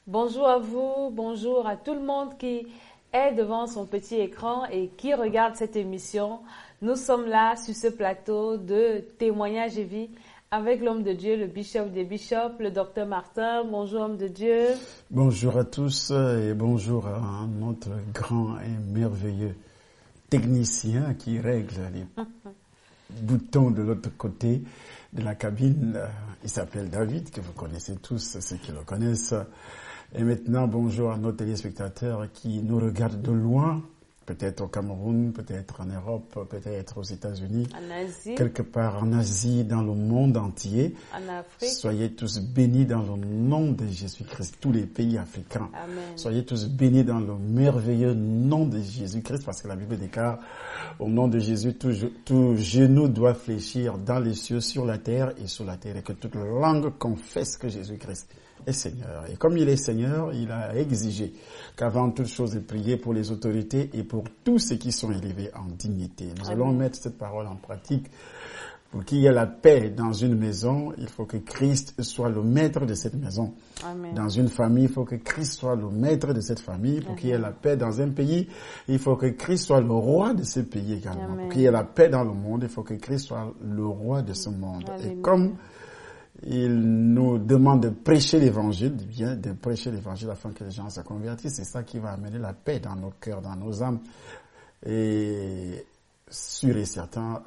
Bonjour à vous, bonjour à tout le monde qui est devant son petit écran et qui regarde cette émission. Nous sommes là sur ce plateau de témoignages et vie avec l'homme de Dieu, le bishop des bishops, le docteur Martin. Bonjour homme de Dieu. Bonjour à tous et bonjour à notre grand et merveilleux technicien qui règle les boutons de l'autre côté de la cabine. Il s'appelle David, que vous connaissez tous, ceux qui le connaissent. Et maintenant, bonjour à nos téléspectateurs qui nous regardent de loin, peut-être au Cameroun, peut-être en Europe, peut-être aux États-Unis, En Asie, quelque part en Asie, dans le monde entier. en Afrique. Soyez tous bénis dans le nom de Jésus-Christ, tous les pays africains. Amen. Soyez tous bénis dans le merveilleux nom de Jésus-Christ, parce que la Bible déclare, au nom de Jésus, tout genou doit fléchir dans les cieux, sur la terre et sous la terre, et que toute langue confesse que Jésus-Christ est Seigneur. Et comme il est Seigneur, il a exigé qu'avant toute chose de prier pour les autorités et pour tous ceux qui sont élevés en dignité. Nous allons mettre cette parole en pratique. Pour qu'il y ait la paix dans une maison, il faut que Christ soit le maître de cette maison. Amen. Dans une famille, il faut que Christ soit le maître de cette famille. Pour qu'il y ait la paix dans un pays, il faut que Christ soit le roi de ce pays également. Amen. Pour qu'il y ait la paix dans le monde, il faut que Christ soit le roi de ce monde. Alléluia. Et comme il nous demande de prêcher l'évangile, bien de prêcher l'évangile afin que les gens se convertissent, c'est ça qui va amener la paix dans nos cœurs, dans nos âmes. Et sûr et certain,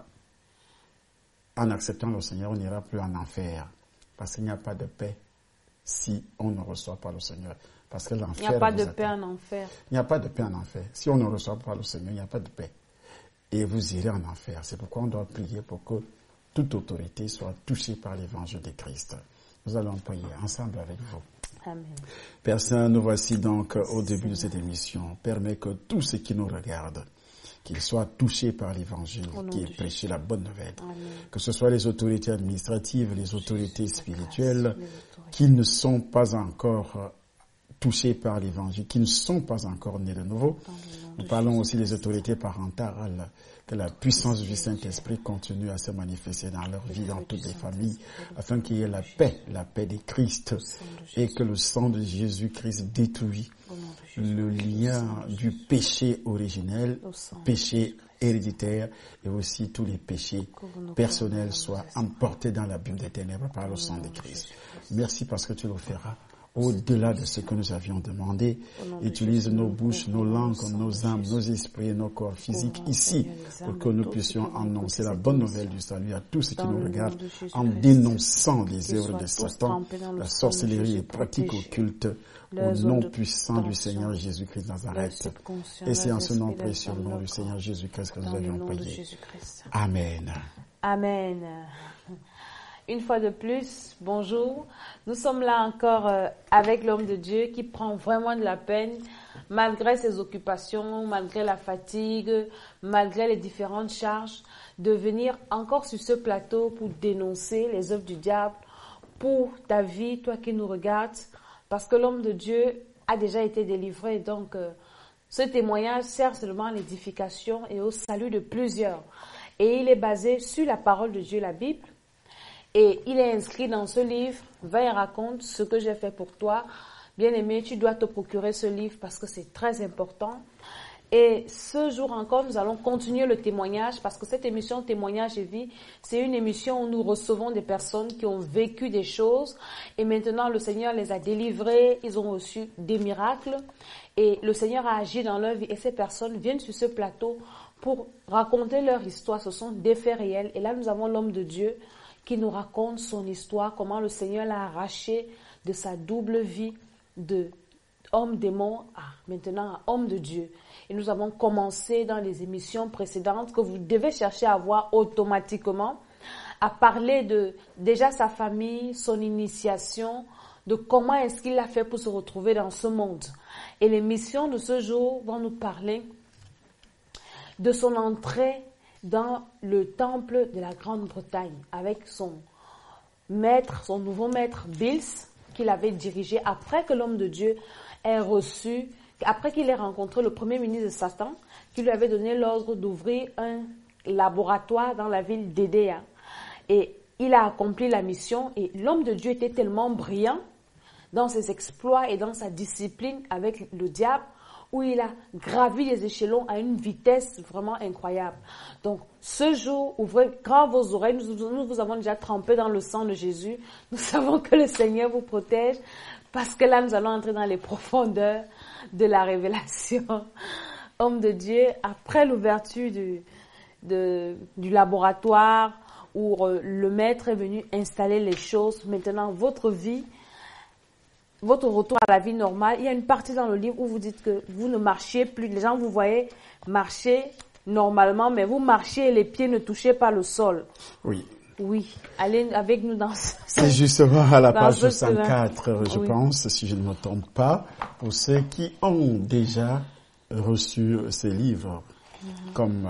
en acceptant le Seigneur, on n'ira plus en enfer. Parce qu'il n'y a pas de paix si on ne reçoit pas le Seigneur. Parce que l'enfer Il n'y a pas vous de attend. paix en enfer. Il n'y a pas de paix en enfer. Si on ne reçoit pas le Seigneur, il n'y a pas de paix. Et vous irez en enfer. C'est pourquoi on doit prier pour que toute autorité soit touchée par l'évangile de Christ. Nous allons prier ensemble avec vous. Amen. Père Saint, nous voici donc au début de cette émission. Permets que tous ceux qui nous regardent, qu'ils soient touchés par l'évangile Au nom qui de est prêché, la bonne nouvelle. Amen. Que ce soit les autorités administratives, les autorités spirituelles, Les autorités. qui ne sont pas encore touchés par l'évangile, qui ne sont pas encore nés de nouveau. Dans le nom Nous de parlons Jésus. aussi des autorités parentales, que la puissance du Saint-Esprit continue à se manifester dans leur vie, dans toutes les familles, afin qu'il y ait la paix de Christ, et que le sang de Jésus-Christ détruit Au nom de Jésus. le lien du péché originel, Au sang de péché héréditaire, et aussi tous les péchés personnels soient emportés dans l'abîme des ténèbres par le sang de Christ. Merci parce que tu le feras au-delà de ce que nous avions demandé. Utilise nos bouches, nos langues, nos âmes, nos esprits et nos corps physiques ici pour que nous puissions annoncer la bonne nouvelle du salut à tous ceux qui nous regardent en dénonçant les œuvres de Satan, la sorcellerie, les pratiques occultes au nom puissant du Seigneur Jésus-Christ de Nazareth. Et c'est en ce nom précieux, au nom du Seigneur Jésus-Christ que nous avions prié. Amen. Amen. Une fois de plus, bonjour. Nous sommes là encore avec l'homme de Dieu qui prend vraiment de la peine, malgré ses occupations, malgré la fatigue, malgré les différentes charges, de venir encore sur ce plateau pour dénoncer les œuvres du diable, pour ta vie, toi qui nous regardes, parce que l'homme de Dieu a déjà été délivré. Donc, ce témoignage sert seulement à l'édification et au salut de plusieurs. Et il est basé sur la parole de Dieu, la Bible. Et il est inscrit dans ce livre, va et raconte ce que j'ai fait pour toi. Bien-aimé, tu dois te procurer ce livre parce que c'est très important. Et ce jour encore, nous allons continuer le témoignage parce que cette émission Témoignage et vie, c'est une émission où nous recevons des personnes qui ont vécu des choses et maintenant le Seigneur les a délivrés, ils ont reçu des miracles et le Seigneur a agi dans leur vie et ces personnes viennent sur ce plateau pour raconter leur histoire. Ce sont des faits réels et là nous avons l'homme de Dieu qui nous raconte son histoire, comment le Seigneur l'a arraché de sa double vie de homme démon à maintenant à homme de Dieu. Et nous avons commencé dans les émissions précédentes que vous devez chercher à voir automatiquement, à parler de déjà sa famille, son initiation, de comment est-ce qu'il a fait pour se retrouver dans ce monde. Et l'émission de ce jour va nous parler de son entrée dans le temple de la Grande-Bretagne avec son maître, son nouveau maître Bills, qu'il avait dirigé après que l'homme de Dieu ait reçu, après qu'il ait rencontré le premier ministre de Satan, qui lui avait donné l'ordre d'ouvrir un laboratoire dans la ville d'Édéa. Et il a accompli la mission et l'homme de Dieu était tellement brillant dans ses exploits et dans sa discipline avec le diable, où il a gravi les échelons à une vitesse vraiment incroyable. Donc, ce jour, ouvrez grand vos oreilles. Nous vous avons déjà trempé dans le sang de Jésus. Nous savons que le Seigneur vous protège, parce que là, nous allons entrer dans les profondeurs de la révélation. Homme de Dieu, après l'ouverture du laboratoire où le maître est venu installer les choses, maintenant, votre vie, votre retour à la vie normale, il y a une partie dans le livre où vous dites que vous ne marchiez plus. Les gens vous voyaient marcher normalement, mais vous marchiez et les pieds ne touchaient pas le sol. Oui. Oui, allez avec nous dans ce... C'est justement à la page 104, je pense, si je ne me trompe pas, pour ceux qui ont déjà reçu ces livres, comme...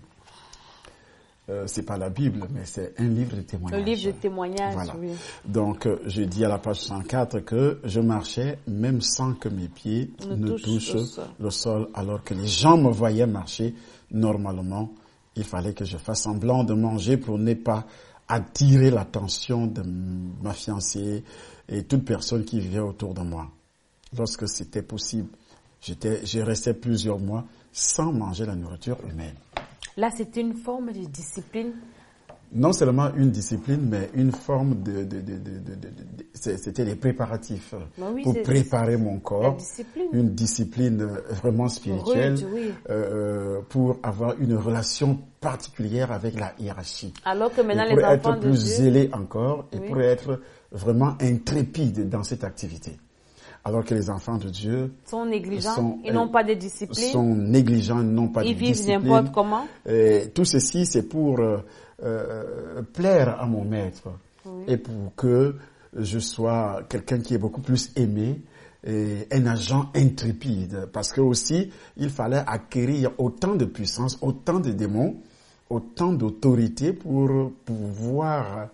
c'est pas la Bible, mais c'est un livre de témoignage. Le livre de témoignage, voilà. Oui. Donc, je dis à la page 104 que je marchais même sans que mes pieds ne touchent le sol, alors que les gens me voyaient marcher normalement. Il fallait que je fasse semblant de manger pour ne pas attirer l'attention de ma fiancée et toute personne qui vivait autour de moi. Lorsque c'était possible, je restais plusieurs mois sans manger la nourriture humaine. Là, c'était une forme de discipline. Non seulement une discipline, mais une forme c'était les préparatifs pour préparer mon corps. Une discipline vraiment spirituelle, pour avoir une relation particulière avec la hiérarchie. Alors que maintenant, et pour les être enfants de plus Dieu, zélé encore et pour être vraiment intrépide dans cette activité. Alors que les enfants de Dieu sont négligents, ils n'ont pas de discipline. Sont négligents, ils n'ont pas de discipline. Ils vivent n'importe comment. Et tout ceci, c'est pour plaire à mon maître et pour que je sois quelqu'un qui est beaucoup plus aimé et un agent intrépide. Parce que aussi, il fallait acquérir autant de puissance, autant de démons, autant d'autorité pour pouvoir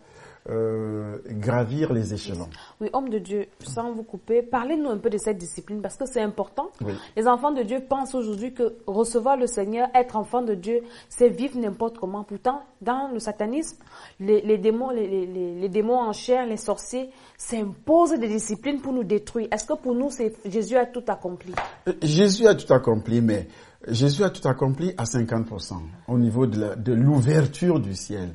gravir les échelons. Oui, homme de Dieu, sans vous couper, parlez-nous un peu de cette discipline parce que c'est important. Oui. Les enfants de Dieu pensent aujourd'hui que recevoir le Seigneur, être enfant de Dieu, c'est vivre n'importe comment. Pourtant, dans le satanisme, les démons en chair, les sorciers, s'imposent des disciplines pour nous détruire. Est-ce que pour nous, Jésus a tout accompli? Jésus a tout accompli, mais Jésus a tout accompli à 50% au niveau de l'ouverture du ciel.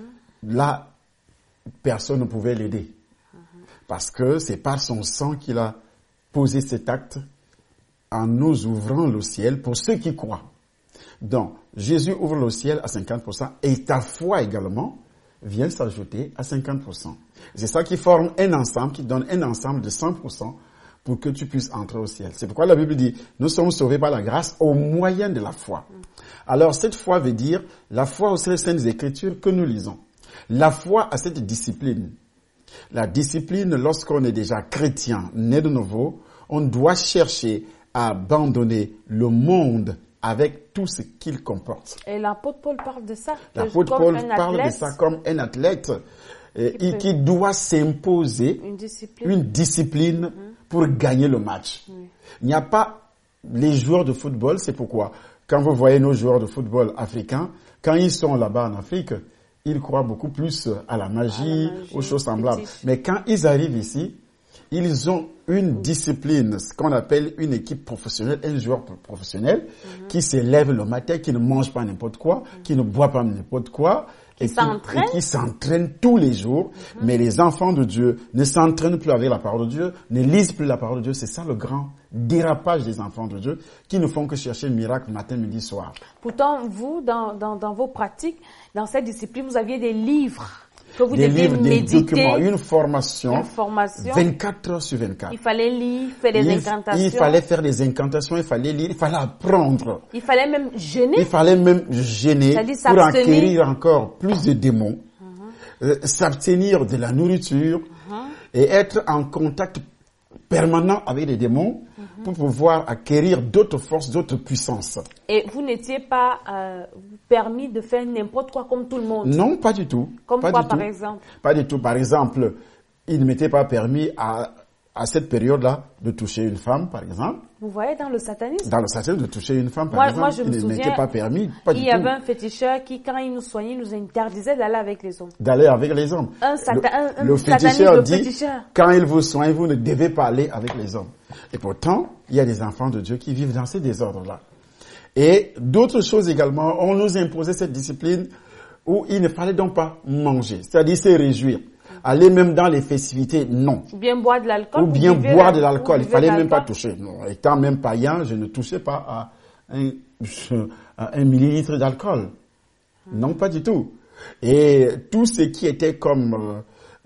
Là, personne ne pouvait l'aider. Parce que c'est par son sang qu'il a posé cet acte en nous ouvrant le ciel pour ceux qui croient. Donc, Jésus ouvre le ciel à 50% et ta foi également vient s'ajouter à 50%. C'est ça qui forme un ensemble, qui donne un ensemble de 100% pour que tu puisses entrer au ciel. C'est pourquoi la Bible dit, nous sommes sauvés par la grâce au moyen de la foi. Alors, cette foi veut dire la foi aux Saintes Écritures que nous lisons. La foi a cette discipline. La discipline, lorsqu'on est déjà chrétien, né de nouveau, on doit chercher à abandonner le monde avec tout ce qu'il comporte. Et l'apôtre Paul parle de ça. L'apôtre Paul parle de ça comme un athlète qui doit s'imposer une discipline pour gagner le match. Il n'y a pas les joueurs de football, c'est pourquoi quand vous voyez nos joueurs de football africains, quand ils sont là-bas en Afrique, ils croient beaucoup plus à la magie, aux choses semblables. Mais quand ils arrivent ici, ils ont une discipline, ce qu'on appelle une équipe professionnelle, un joueur professionnel, qui se lève le matin, qui ne mange pas n'importe quoi, qui ne boit pas n'importe quoi, et qui s'entraîne tous les jours. Mais les enfants de Dieu ne s'entraînent plus avec la parole de Dieu, ne lisent plus la parole de Dieu. C'est ça le grand dérapage des enfants de Dieu, qui ne font que chercher le miracle matin, midi, soir. Pourtant, vous, dans vos pratiques, dans cette discipline, vous aviez des livres que vous deviez méditer. Des documents, une formation 24 heures sur 24. Il fallait lire, faire des incantations. Il fallait faire des incantations, il fallait lire, il fallait apprendre. Il fallait même jeûner. Il fallait même jeûner pour acquérir encore plus de démons, s'abstenir de la nourriture et être en contact permanent avec les démons pour pouvoir acquérir d'autres forces, d'autres puissances. Et vous n'étiez pas permis de faire n'importe quoi comme tout le monde? Non, pas du tout. Comme quoi, par exemple? Pas du tout. Par exemple, il ne m'était pas permis à cette période-là, de toucher une femme, par exemple. Vous voyez, dans le satanisme. Dans le satanisme, de toucher une femme, par exemple, moi, je me il souviens, n'était pas permis. Pas il y avait un féticheur qui, quand il nous soignait, nous interdisait d'aller avec les hommes. D'aller avec les hommes. Le féticheur dit, quand il vous soigne, vous ne devez pas aller avec les hommes. Et pourtant, il y a des enfants de Dieu qui vivent dans ces désordres-là. Et d'autres choses également, on nous imposait cette discipline où il ne fallait donc pas manger, c'est-à-dire se réjouir. Aller même dans les festivités, non. Ou bien boire de l'alcool. Ou bien boire de l'alcool. Il fallait même pas toucher. Non. Étant même païen, je ne touchais pas à un millilitre d'alcool. Non, pas du tout. Et tout ce qui était comme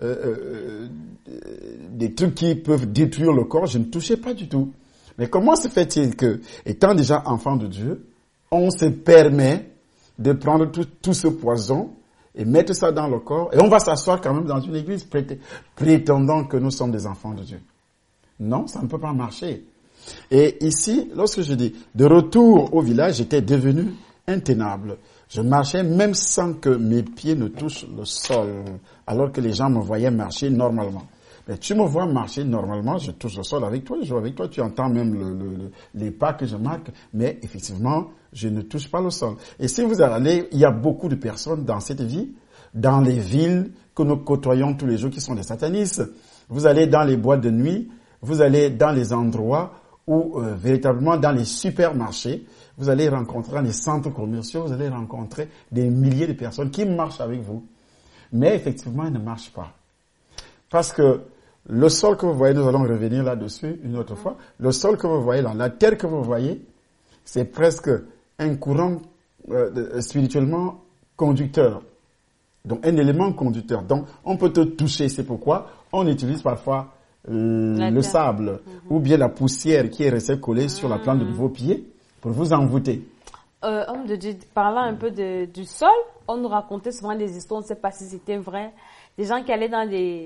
des trucs qui peuvent détruire le corps, je ne touchais pas du tout. Mais comment se fait-il que, étant déjà enfant de Dieu, on se permet de prendre tout ce poison et mettre ça dans le corps, et on va s'asseoir quand même dans une église prétendant que nous sommes des enfants de Dieu. Non, ça ne peut pas marcher. Et ici, lorsque je dis de retour au village, j'étais devenu intenable. Je marchais même sans que mes pieds ne touchent le sol, alors que les gens me voyaient marcher normalement. Mais tu me vois marcher normalement, je touche le sol avec toi, je joue avec toi, tu entends même les pas que je marque, mais effectivement, je ne touche pas le sol. Et si vous allez, il y a beaucoup de personnes dans cette vie, dans les villes que nous côtoyons tous les jours qui sont des satanistes. Vous allez dans les boîtes de nuit, vous allez dans les endroits où véritablement dans les supermarchés, vous allez rencontrer dans les centres commerciaux, vous allez rencontrer des milliers de personnes qui marchent avec vous. Mais effectivement, elles ne marchent pas. Parce que le sol que vous voyez, nous allons revenir là-dessus une autre fois, le sol que vous voyez là, la terre que vous voyez, c'est presque un courant spirituellement conducteur. Donc un élément conducteur. Donc on peut te toucher, c'est pourquoi on utilise parfois le sable ou bien la poussière qui est restée collée sur la plante de vos pieds pour vous envoûter. Homme de Dieu, parlant un peu du sol, on nous racontait souvent des histoires, on ne sait pas si c'était vrai, des gens qui allaient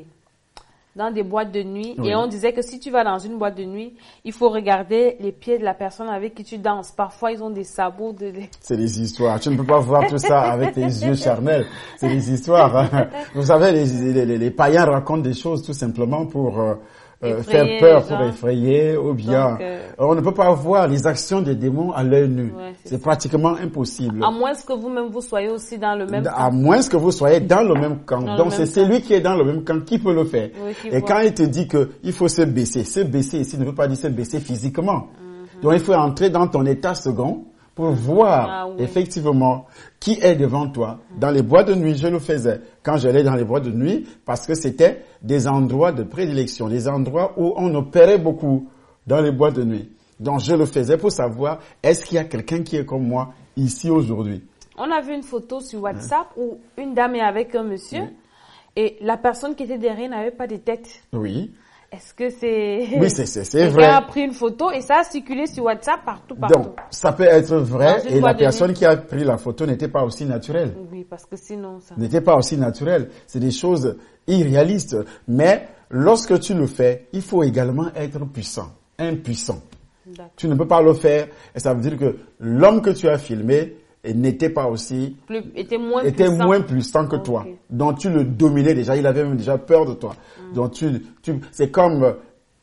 dans des boîtes de nuit, oui. Et on disait que si tu vas dans une boîte de nuit, il faut regarder les pieds de la personne avec qui tu danses. Parfois, ils ont des sabots. C'est des histoires. Tu ne peux pas voir tout ça avec tes yeux charnels. C'est des histoires. Hein. Vous savez, les païens racontent des choses tout simplement pour faire peur, pour effrayer, ou bien on ne peut pas voir les actions des démons à l'œil nu. Ouais, c'est pratiquement impossible. À moins que vous-même vous soyez aussi dans le même camp. À moins que vous soyez dans le même camp. Donc c'est celui qui est dans le même camp qui peut le faire. Oui, et quand il te dit que il faut se baisser ici ne veut pas dire se baisser physiquement. Donc il faut entrer dans ton état second pour voir effectivement qui est devant toi. Dans les boîtes de nuit, je le faisais. Quand j'allais dans les boîtes de nuit, parce que c'était des endroits de prédilection, des endroits où on opérait beaucoup dans les boîtes de nuit. Donc je le faisais pour savoir, est-ce qu'il y a quelqu'un qui est comme moi ici aujourd'hui? On a vu une photo sur WhatsApp où une dame est avec un monsieur et la personne qui était derrière n'avait pas de tête. Oui. Est-ce que c'est... Oui, c'est vrai. Quelqu'un a pris une photo et ça a circulé sur WhatsApp partout. Donc, ça peut être vrai et la personne qui a pris la photo n'était pas aussi naturelle. Oui, parce que sinon ça... N'était pas aussi naturelle. C'est des choses irréalistes. Mais lorsque tu le fais, il faut également être puissant, impuissant. Tu ne peux pas le faire et ça veut dire que l'homme que tu as filmé n'était pas aussi... était moins puissant que toi. Donc tu le dominais déjà, il avait même déjà peur de toi. Donc c'est comme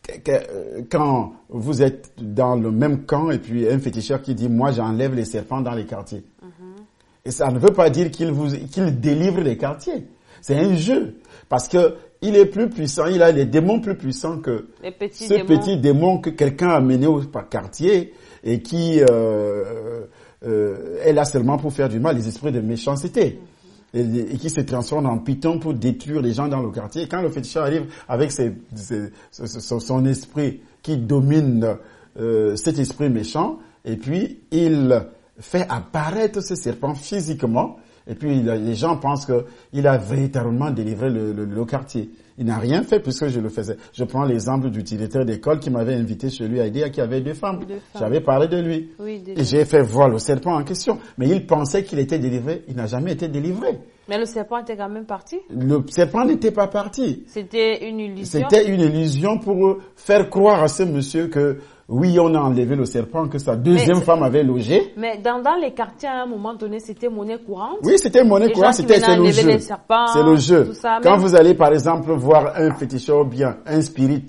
quand vous êtes dans le même camp et puis un féticheur qui dit moi j'enlève les serpents dans les quartiers. Et ça ne veut pas dire qu'il délivre les quartiers. C'est un jeu parce que il est plus puissant, il a les démons plus puissants que petit démon que quelqu'un a mené au quartier et qui est là seulement pour faire du mal, les esprits de méchanceté. Et qui se transforment en python pour détruire les gens dans le quartier. Et quand le féticheur arrive avec son esprit qui domine cet esprit méchant, et puis il fait apparaître ce serpent physiquement, et puis les gens pensent qu'il a véritablement délivré le quartier. Il n'a rien fait puisque je le faisais. Je prends l'exemple du directeur d'école qui m'avait invité chez lui à aider, qui avait deux femmes. J'avais parlé de lui. Oui, et j'ai fait voir le serpent en question. Mais il pensait qu'il était délivré. Il n'a jamais été délivré. Mais le serpent était quand même parti. Le serpent n'était pas parti. C'était une illusion. C'était une illusion pour faire croire à ce monsieur que oui, on a enlevé le serpent, que sa deuxième femme avait logé. Mais dans les quartiers, à un moment donné, c'était monnaie courante. Oui, c'était monnaie courante, c'est le jeu. C'est le jeu. Quand vous allez, par exemple, voir un féticheur ou bien un spirit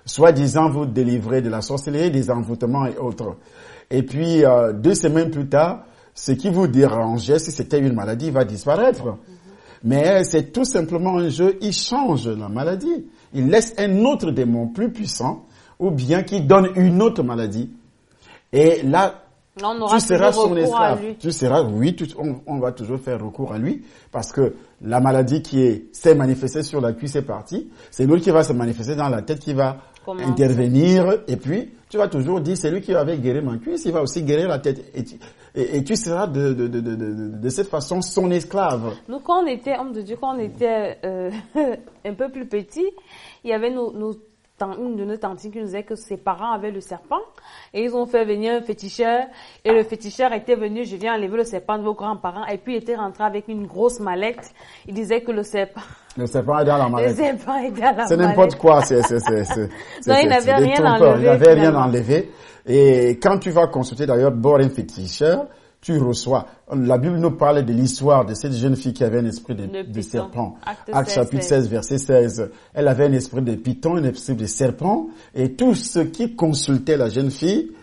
soi-disant vous délivrer de la sorcellerie, des envoûtements et autres. Et puis, 2 semaines plus tard, ce qui vous dérangeait, si c'était une maladie, va disparaître. Mais c'est tout simplement un jeu, il change la maladie. Il laisse un autre démon plus puissant, ou bien qui donne une autre maladie. Et là, tu seras son esclave. Tu seras, oui, on va toujours faire recours à lui, parce que la maladie s'est manifestée sur la cuisse est partie, c'est l'autre qui va se manifester dans la tête, qui va intervenir, et puis tu vas toujours dire, c'est lui qui avait guéri ma cuisse, il va aussi guérir la tête. Et tu seras de cette façon son esclave. Nous, quand on était, homme de Dieu, quand on était un peu plus petits, il y avait une de nos tantes qui nous disait que ses parents avaient le serpent et ils ont fait venir un féticheur et le féticheur était venu, je viens enlever le serpent de vos grands-parents et puis il était rentré avec une grosse mallette. Il disait que le serpent est dans la mallette. Le serpent est dans la mallette. C'est n'importe quoi. Non, il n'avait rien enlevé. Il n'avait rien enlevé. Et quand tu vas consulter d'ailleurs un féticheur, tu reçois. La Bible nous parle de l'histoire de cette jeune fille qui avait un esprit de serpent. Acte chapitre 16, verset 16. Elle avait un esprit de python, un esprit de serpent. Et tous ceux qui consultaient la jeune fille,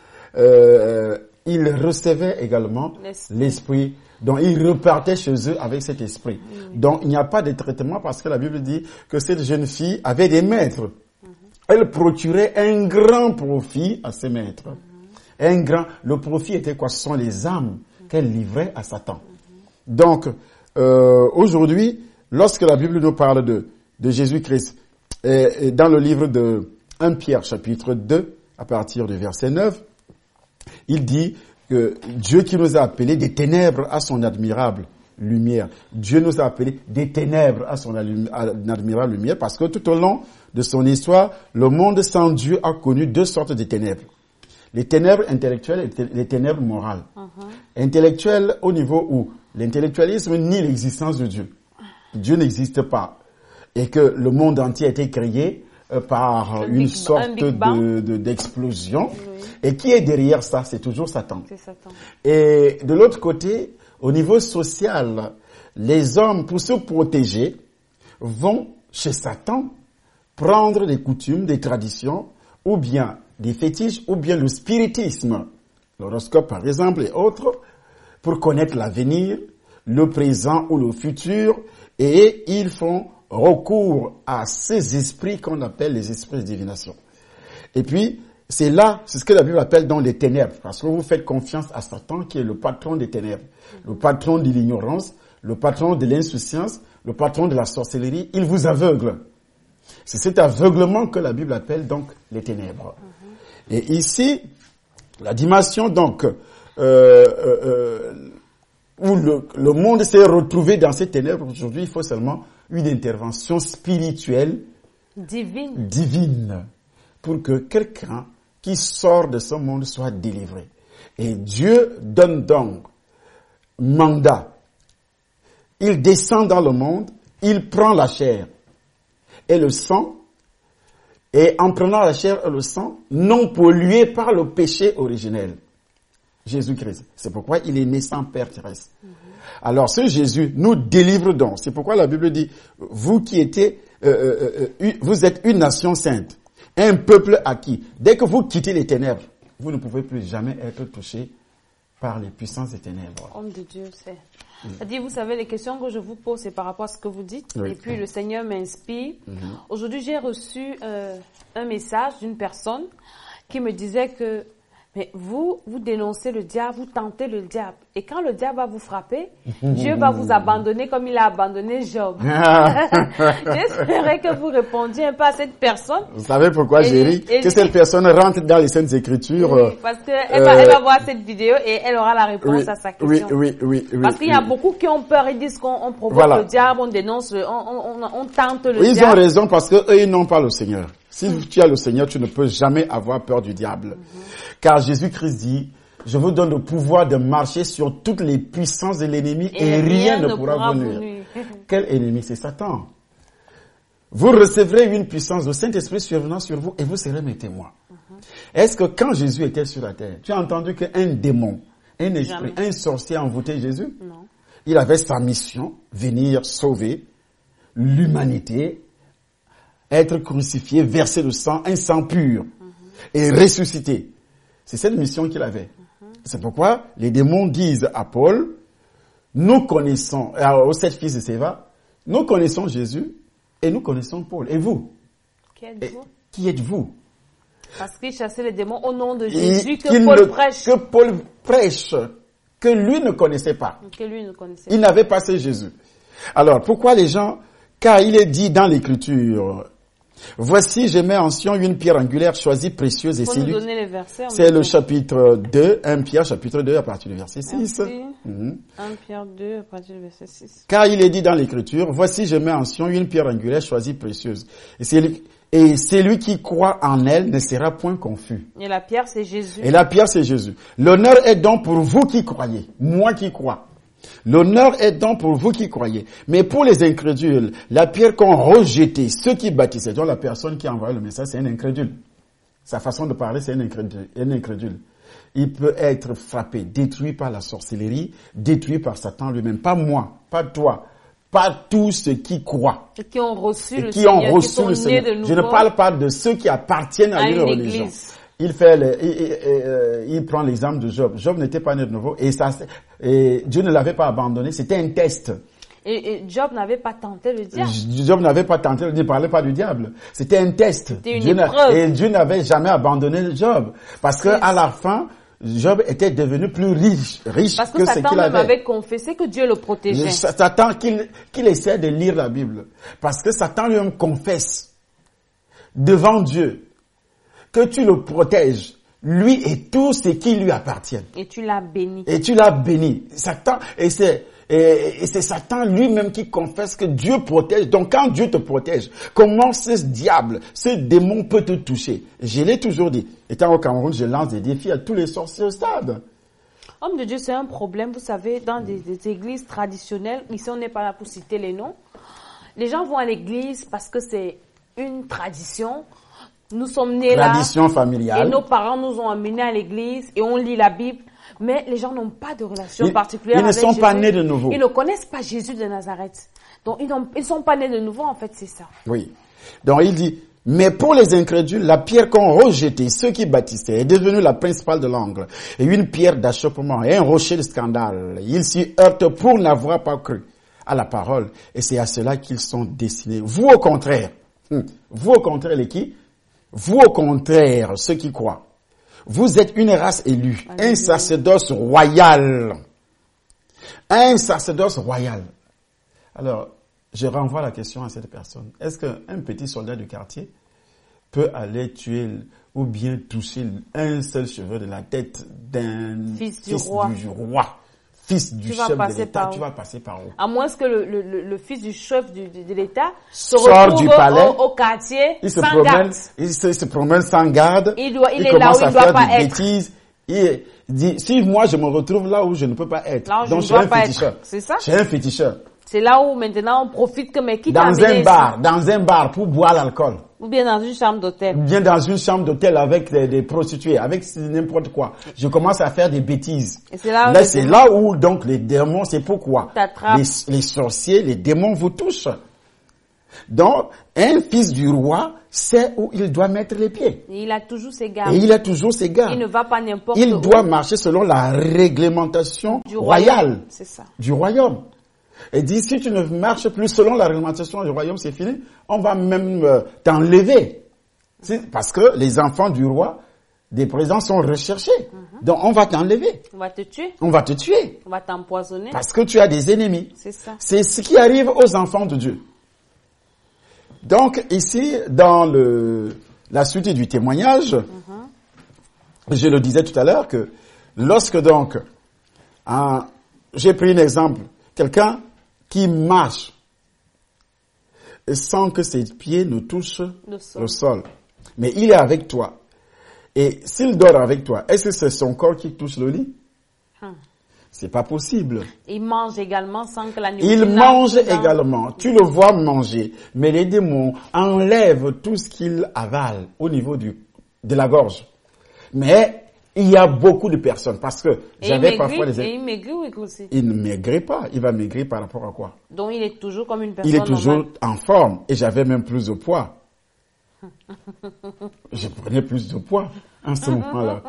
ils recevaient également l'esprit. Donc, ils repartaient chez eux avec cet esprit. Donc, il n'y a pas de traitement parce que la Bible dit que cette jeune fille avait des maîtres. Elle procurait un grand profit à ses maîtres. Le profit était quoi? Ce sont les âmes qu'elle livrait à Satan. Donc, aujourd'hui, lorsque la Bible nous parle de Jésus-Christ, dans le livre de 1 Pierre, chapitre 2, à partir du verset 9, il dit que Dieu qui nous a appelés des ténèbres à son admirable lumière. Dieu nous a appelés des ténèbres à son admirable lumière parce que tout au long de son histoire, le monde sans Dieu a connu 2 sortes de ténèbres. Les ténèbres intellectuelles et les ténèbres morales. Intellectuelles au niveau où l'intellectualisme nie l'existence de Dieu. Dieu n'existe pas. Et que le monde entier a été créé par une sorte d'explosion. Oui. Et qui est derrière ça? C'est toujours Satan. C'est Satan. Et de l'autre côté, au niveau social, les hommes, pour se protéger, vont chez Satan prendre des coutumes, des traditions, ou bien des fétiches, ou bien le spiritisme, l'horoscope par exemple et autres, pour connaître l'avenir, le présent ou le futur, et ils font recours à ces esprits qu'on appelle les esprits de divination. Et puis, c'est ce que la Bible appelle dans les ténèbres, parce que vous faites confiance à Satan qui est le patron des ténèbres, le patron de l'ignorance, le patron de l'insouciance, le patron de la sorcellerie, il vous aveugle. C'est cet aveuglement que la Bible appelle donc les ténèbres. Et ici, la dimension donc où le monde s'est retrouvé dans ces ténèbres, aujourd'hui il faut seulement une intervention spirituelle divine pour que quelqu'un qui sort de ce monde soit délivré. Et Dieu donne donc mandat. Il descend dans le monde, il prend la chair et le sang, et en prenant la chair et le sang, non pollués par le péché originel. Jésus-Christ. C'est pourquoi il est né sans père terrestre. Alors ce Jésus nous délivre donc. C'est pourquoi la Bible dit, vous qui étiez, vous êtes une nation sainte, un peuple acquis. Dès que vous quittez les ténèbres, vous ne pouvez plus jamais être touché par les puissances des ténèbres. Homme de Dieu, c'est-à-dire, vous savez, les questions que je vous pose, c'est par rapport à ce que vous dites. Oui. Et puis, le Seigneur m'inspire. Aujourd'hui, j'ai reçu un message d'une personne qui me disait que, mais vous dénoncez le diable, vous tentez le diable. Et quand le diable va vous frapper, Dieu va vous abandonner comme il a abandonné Job. J'espérais que vous répondiez un peu à cette personne. Vous savez pourquoi j'ai ri? Que cette personne rentre dans les Saintes Écritures. Oui, parce qu'elle va voir cette vidéo et elle aura la réponse à sa question. Oui. Parce qu'il y a beaucoup qui ont peur, ils disent qu'on provoque le diable, on dénonce, on tente le diable. Ils ont raison parce que eux, ils n'ont pas le Seigneur. Si tu as le Seigneur, tu ne peux jamais avoir peur du diable. Car Jésus-Christ dit, je vous donne le pouvoir de marcher sur toutes les puissances de l'ennemi et rien ne pourra vous nuire. Quel ennemi? C'est Satan. Vous recevrez une puissance de Saint-Esprit survenant sur vous et vous serez mes témoins. Est-ce que quand Jésus était sur la terre, tu as entendu qu'un démon, un esprit, un sorcier a envoûté Jésus? Non. Il avait sa mission, venir sauver l'humanité être crucifié, verser le sang, un sang pur, et ressusciter. C'est cette mission qu'il avait. C'est pourquoi les démons disent à Paul, nous connaissons, aux 7 fils de Séva, nous connaissons Jésus et nous connaissons Paul. Et vous? Qui êtes-vous? Parce qu'il chassait les démons au nom de Jésus que Paul prêche. Que Paul prêche, que lui ne connaissait pas. Que lui ne connaissait Il n'avait pas ce Jésus. Alors, pourquoi les gens, car il est dit dans l'Écriture, voici, je mets en Sion une pierre angulaire choisie, précieuse, et c'est lui. C'est le chapitre 2, 1 Pierre, chapitre 2, à partir du verset 6. 1 Pierre 2, à partir du verset 6. Car il est dit dans l'Écriture, voici, je mets en Sion une pierre angulaire choisie, précieuse. Et celui qui croit en elle ne sera point confus. Et la pierre, c'est Jésus. Et la pierre, c'est Jésus. L'honneur est donc pour vous qui croyez, moi qui crois. L'honneur est donc pour vous qui croyez. Mais pour les incrédules, la pierre qu'ont rejetée ceux qui bâtissaient, donc la personne qui a envoyé le message, c'est un incrédule. Sa façon de parler, c'est un incrédule. Il peut être frappé, détruit par la sorcellerie, détruit par Satan lui-même. Pas moi, pas toi, pas tous ceux qui croient. Et qui ont reçu le Seigneur, qui sont nés de nouveau. Je ne parle pas de ceux qui appartiennent à une religion. Église. Il prend l'exemple de Job. Job n'était pas né de nouveau et Dieu ne l'avait pas abandonné. C'était un test. Et Job n'avait pas tenté le diable. Job n'avait pas tenté, il ne parlait pas du diable. C'était un test. C'était une épreuve. Et Dieu n'avait jamais abandonné Job. Parce que à la fin, Job était devenu plus riche que ce qu'il avait. Parce que Satan même avait confessé que Dieu le protégeait. Satan, qu'il essaie de lire la Bible. Parce que Satan lui-même confesse devant Dieu que tu le protèges, lui et tout ce qui lui appartient. Et tu l'as béni. Et tu l'as béni. Satan, et c'est Satan lui-même qui confesse que Dieu protège. Donc quand Dieu te protège, comment ce diable, ce démon peut te toucher? Je l'ai toujours dit. Étant au Cameroun, je lance des défis à tous les sorciers au stade. Homme de Dieu, c'est un problème, vous savez, dans des églises traditionnelles. Ici, on n'est pas là pour citer les noms. Les gens vont à l'église parce que c'est une tradition. Nous sommes nés là. Tradition familiale. Et nos parents nous ont amenés à l'église et on lit la Bible. Mais les gens n'ont pas de relation particulière avec Jésus. Ils ne sont pas nés de nouveau. Ils ne connaissent pas Jésus de Nazareth. Donc, ils ne sont pas nés de nouveau, en fait, c'est ça. Oui. Donc, il dit, mais pour les incrédules, la pierre qu'ont rejetée ceux qui bâtissaient est devenue la principale de l'angle et une pierre d'achoppement et un rocher de scandale. Ils s'y heurtent pour n'avoir pas cru à la parole et c'est à cela qu'ils sont destinés. Vous, au contraire, les qui? Vous, au contraire, ceux qui croient, vous êtes une race élue, un sacerdoce royal. Un sacerdoce royal. Alors, je renvoie la question à cette personne. Est-ce qu'un petit soldat du quartier peut aller tuer ou bien toucher un seul cheveu de la tête d'un fils du roi? Fils du chef de l'État, tu vas passer par où? À moins que le fils du chef de l'État se retrouve du palais, au quartier il sans garde. Il se promène sans garde. Il est là où il ne doit pas être. Bêtises. Il dit, si moi je me retrouve là où je ne peux pas être, donc je suis un féticheur. C'est ça? Je suis un féticheur. C'est là où maintenant on profite que mais qui dans un bar pour boire l'alcool. Ou bien dans une chambre d'hôtel. Ou bien dans une chambre d'hôtel avec des prostituées, avec n'importe quoi. Je commence à faire des bêtises. Et c'est là où donc les démons, c'est pourquoi les sorciers, les démons vous touchent. Donc, un fils du roi sait où il doit mettre les pieds. Et il a toujours ses gardes. Il ne va pas n'importe où. Il doit marcher selon la réglementation royale. C'est ça. Du royaume. Et dit, si tu ne marches plus selon la réglementation du royaume, c'est fini. On va même t'enlever. Parce que les enfants du roi, des présidents sont recherchés. Donc on va t'enlever. On va te tuer. On va te tuer. On va t'empoisonner. Parce que tu as des ennemis. C'est ça. C'est ce qui arrive aux enfants de Dieu. Donc ici, dans la suite du témoignage, je le disais tout à l'heure que lorsque donc, j'ai pris un exemple, quelqu'un qui marche sans que ses pieds ne touchent le sol. Mais il est avec toi. Et s'il dort avec toi, est-ce que c'est son corps qui touche le lit? C'est pas possible. Il mange également sans que la nourriture... Il mange également. Tu le vois manger. Mais les démons enlèvent tout ce qu'il avale au niveau de la gorge. Mais il y a beaucoup de personnes parce que j'avais parfois des... Et il maigrit ou aussi? Il ne maigrit pas. Il va maigrir par rapport à quoi? Donc il est toujours comme une personne Il est toujours normale. en forme. Et j'avais même plus de poids. Je prenais plus de poids en ce moment-là.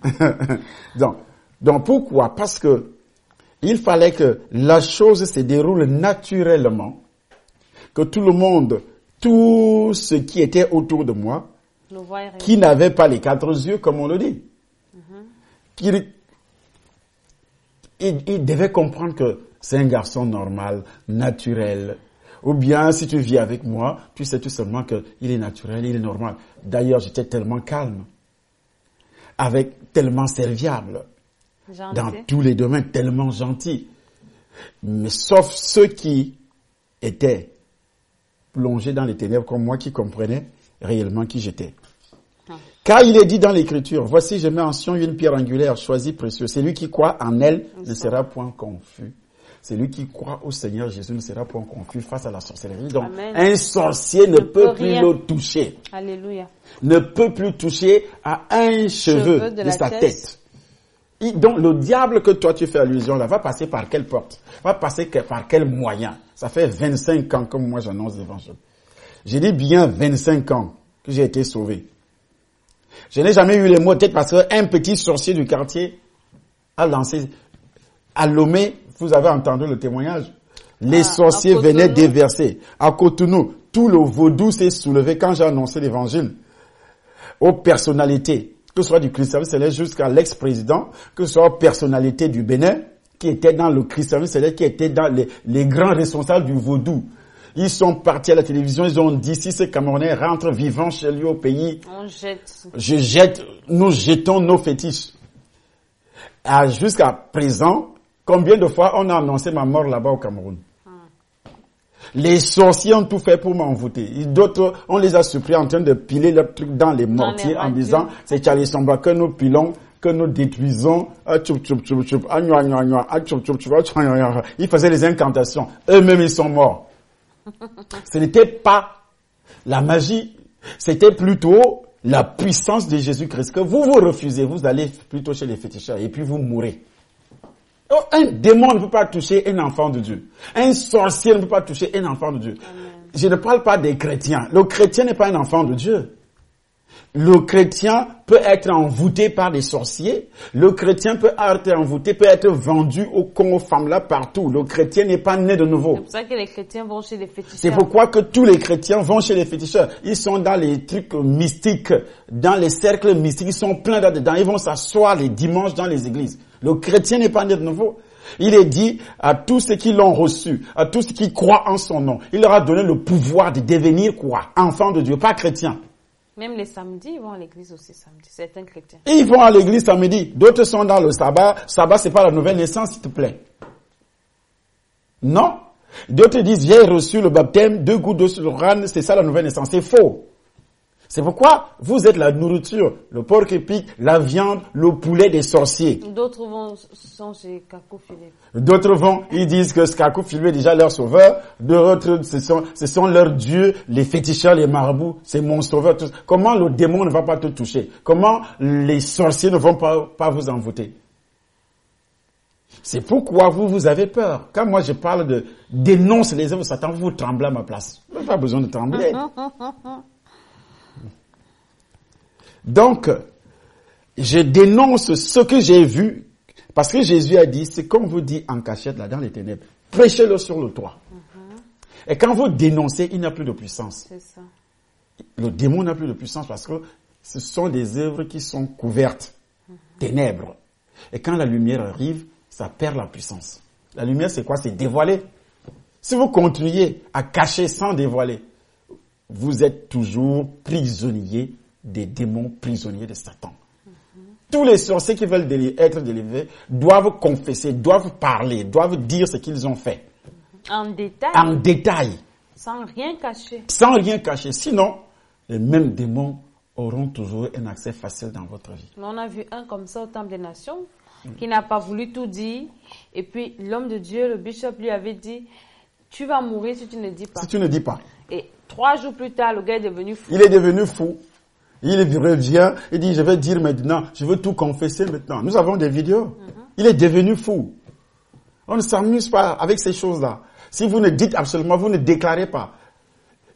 donc pourquoi? Parce que il fallait que la chose se déroule naturellement, que tout le monde, tout ce qui était autour de moi, qui n'avait pas les 4 yeux, comme on le dit, il devait comprendre que c'est un garçon normal, naturel. Ou bien, si tu vis avec moi, tu sais tout simplement qu'il est naturel, il est normal. D'ailleurs, j'étais tellement calme, tellement serviable, gentil. Dans tous les domaines, tellement gentil. Mais sauf ceux qui étaient plongés dans les ténèbres comme moi, qui comprenaient réellement qui j'étais. Car il est dit dans l'Écriture, voici, je mets en Sion une pierre angulaire, choisie, précieuse. Celui qui croit en elle ne sera point confus. Celui qui croit au Seigneur Jésus ne sera point confus face à la sorcellerie. Donc, Amen. Un sorcier ne peut plus le toucher. Alléluia. Ne peut plus toucher à un cheveu de sa tête. Donc, le diable que toi tu fais allusion là, va passer par quelle porte? Va passer par quel moyen? Ça fait 25 ans que moi j'annonce l'évangile. J'ai dit bien 25 ans que j'ai été sauvé. Je n'ai jamais eu les mots de tête parce qu'un petit sorcier du quartier a lancé, à Lomé, vous avez entendu le témoignage. Les sorciers venaient déverser. À Cotonou, tout le vaudou s'est soulevé quand j'ai annoncé l'évangile aux personnalités, que ce soit du christianisme céleste jusqu'à l'ex-président, que ce soit aux personnalités du Bénin, qui étaient dans le christianisme céleste, qui étaient dans les grands responsables du vaudou. Ils sont partis à la télévision, ils ont dit, si ce Camerounais rentre vivant chez lui au pays, nous jetons nos fétiches. Jusqu'à présent, combien de fois on a annoncé ma mort là-bas au Cameroun? Les sorciers ont tout fait pour m'envoûter. D'autres, on les a surpris en train de piler leurs trucs dans les mortiers en disant, c'est Charlie Samba que nous pilons, que nous détruisons. Ils faisaient les incantations. Eux-mêmes, ils sont morts. Ce n'était pas la magie, c'était plutôt la puissance de Jésus-Christ. Que vous refusez, vous allez plutôt chez les féticheurs et puis vous mourrez. Un démon ne peut pas toucher un enfant de Dieu. Un sorcier ne peut pas toucher un enfant de Dieu. Amen. Je ne parle pas des chrétiens. Le chrétien n'est pas un enfant de Dieu. Le chrétien peut être envoûté par des sorciers. Le chrétien peut être envoûté, peut être vendu aux femmes là partout. Le chrétien n'est pas né de nouveau. C'est pour ça que les chrétiens vont chez les féticheurs. C'est pourquoi que tous les chrétiens vont chez les féticheurs. Ils sont dans les trucs mystiques, dans les cercles mystiques. Ils sont pleins là-dedans. Ils vont s'asseoir les dimanches dans les églises. Le chrétien n'est pas né de nouveau. Il est dit à tous ceux qui l'ont reçu, à tous ceux qui croient en son nom, il leur a donné le pouvoir de devenir quoi? Enfants de Dieu, pas chrétiens. Même les samedis, ils vont à l'église aussi samedi, certains chrétiens. Ils vont à l'église samedi, d'autres sont dans le sabbat. Sabbat, c'est pas la nouvelle naissance, s'il te plaît. Non. D'autres disent, j'ai reçu le baptême, 2 gouttes d'eau sur le crâne, c'est ça la nouvelle naissance. C'est faux. C'est pourquoi vous êtes la nourriture, le porc épic, la viande, le poulet des sorciers. D'autres sont chez Kakou Philippe. D'autres ils disent que Kakou Philippe est déjà leur sauveur. D'autres, ce sont leurs dieux, les féticheurs, les marabouts, c'est mon sauveur. Comment le démon ne va pas te toucher? Comment les sorciers ne vont pas vous envoûter? C'est pourquoi vous avez peur. Quand moi je parle de dénonce les œuvres de Satan, vous tremblez à ma place. Vous n'avez pas besoin de trembler. Donc, je dénonce ce que j'ai vu, parce que Jésus a dit, c'est comme vous dit en cachette là dans les ténèbres, prêchez-le sur le toit. Et quand vous dénoncez, il n'y a plus de puissance. C'est ça. Le démon n'a plus de puissance parce que ce sont des œuvres qui sont couvertes, ténèbres. Et quand la lumière arrive, ça perd la puissance. La lumière, c'est quoi? C'est dévoiler. Si vous continuez à cacher sans dévoiler, vous êtes toujours prisonnier des démons, prisonniers de Satan. Tous les sorciers qui veulent être délivrés doivent confesser, doivent parler, doivent dire ce qu'ils ont fait. En détail. En détail. Sans rien cacher. Sans rien cacher. Sinon, les mêmes démons auront toujours un accès facile dans votre vie. Mais on a vu un comme ça au Temple des Nations qui n'a pas voulu tout dire. Et puis l'homme de Dieu, le bishop, lui avait dit, tu vas mourir si tu ne dis pas. Si tu ne dis pas. Et 3 jours plus tard, le gars est devenu fou. Il est devenu fou. Il revient, il dit, je vais dire maintenant, je veux tout confesser maintenant. Nous avons des vidéos. Il est devenu fou. On ne s'amuse pas avec ces choses-là. Si vous ne dites absolument, vous ne déclarez pas.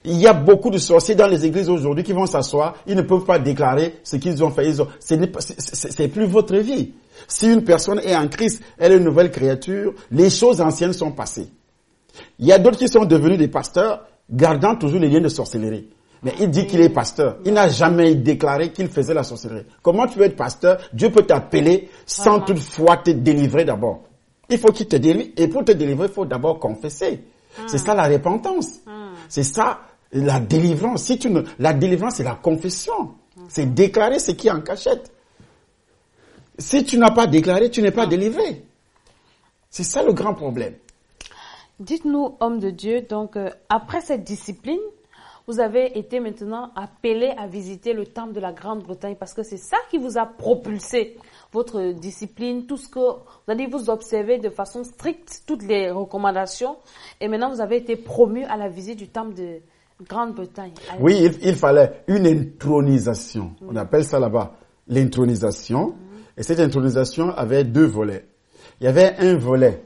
Il y a beaucoup de sorciers dans les églises aujourd'hui qui vont s'asseoir, ils ne peuvent pas déclarer ce qu'ils ont fait. C'est plus votre vie. Si une personne est en Christ, elle est une nouvelle créature, les choses anciennes sont passées. Il y a d'autres qui sont devenus des pasteurs, gardant toujours les liens de sorcellerie. Mais il dit qu'il est pasteur. Il n'a jamais déclaré qu'il faisait la sorcellerie. Comment tu veux être pasteur? Dieu peut t'appeler sans toutefois te délivrer d'abord. Il faut qu'il te délivre. Et pour te délivrer, il faut d'abord confesser. C'est ça la repentance. C'est ça la délivrance. La délivrance, c'est la confession. C'est déclarer ce qui est en cachette. Si tu n'as pas déclaré, tu n'es pas délivré. C'est ça le grand problème. Dites-nous, homme de Dieu, donc après cette discipline, vous avez été maintenant appelé à visiter le temple de la Grande-Bretagne parce que c'est ça qui vous a propulsé, votre discipline, tout ce que vous allez vous observer de façon stricte, toutes les recommandations. Et maintenant, vous avez été promu à la visite du temple de Grande-Bretagne. Oui, il fallait une intronisation. On appelle ça là-bas l'intronisation. Et cette intronisation avait deux volets. Il y avait un volet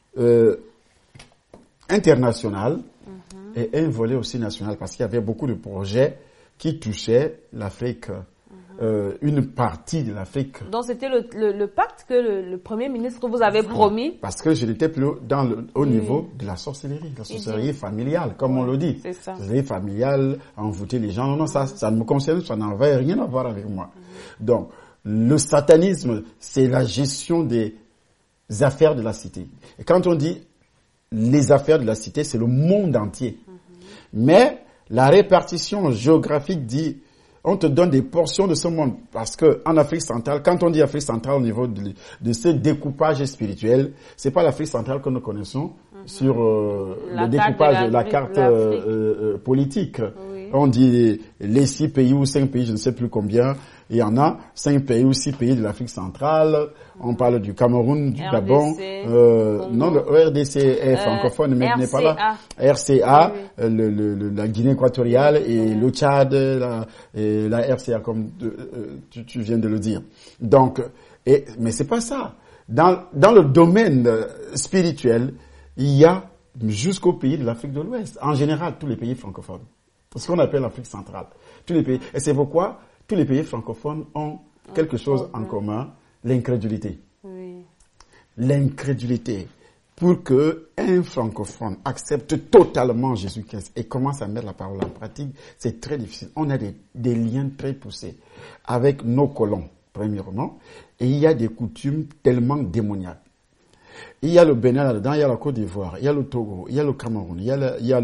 international et un volet aussi national parce qu'il y avait beaucoup de projets qui touchaient l'Afrique, une partie de l'Afrique. Donc c'était le pacte que le Premier ministre vous avait promis. Parce que je n'étais plus au niveau de la sorcellerie familiale, comme on le dit. C'est ça. Sorcellerie familiale, envoûter les gens. Non, ça ne me concerne, ça n'avait rien à voir avec moi. Donc, le satanisme, c'est la gestion des affaires de la cité. Et quand on dit les affaires de la cité, c'est le monde entier. Mais la répartition géographique dit, on te donne des portions de ce monde. Parce que en Afrique centrale, quand on dit Afrique centrale au niveau de ce découpage spirituel, c'est pas l'Afrique centrale que nous connaissons sur le découpage de la carte politique. Oui. On dit les 6 pays ou 5 pays, je ne sais plus combien. Il y en a 5 pays ou 6 pays de l'Afrique centrale. On parle du Cameroun, du Gabon. Non, le RDC est francophone, mais n'est pas là. RCA, oui. La Guinée équatoriale et le Tchad, et la RCA, comme tu viens de le dire. Donc, mais c'est pas ça. Dans le domaine spirituel, il y a jusqu'aux pays de l'Afrique de l'Ouest. En général, tous les pays francophones. C'est ce qu'on appelle l'Afrique centrale. Tous les pays. Et c'est pourquoi tous les pays francophones ont quelque chose en commun, l'incrédulité. Oui. L'incrédulité. Pour que un francophone accepte totalement Jésus-Christ et commence à mettre la parole en pratique, c'est très difficile. On a des liens très poussés avec nos colons, premièrement, et il y a des coutumes tellement démoniaques. Il y a le Bénin là-dedans, il y a la Côte d'Ivoire, il y a le Togo, il y a le Cameroun, il y a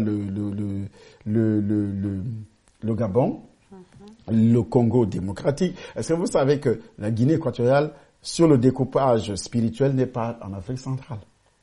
le Gabon, le Congo démocratique. Est-ce que vous savez que la Guinée équatoriale, sur le découpage spirituel, n'est pas en Afrique centrale?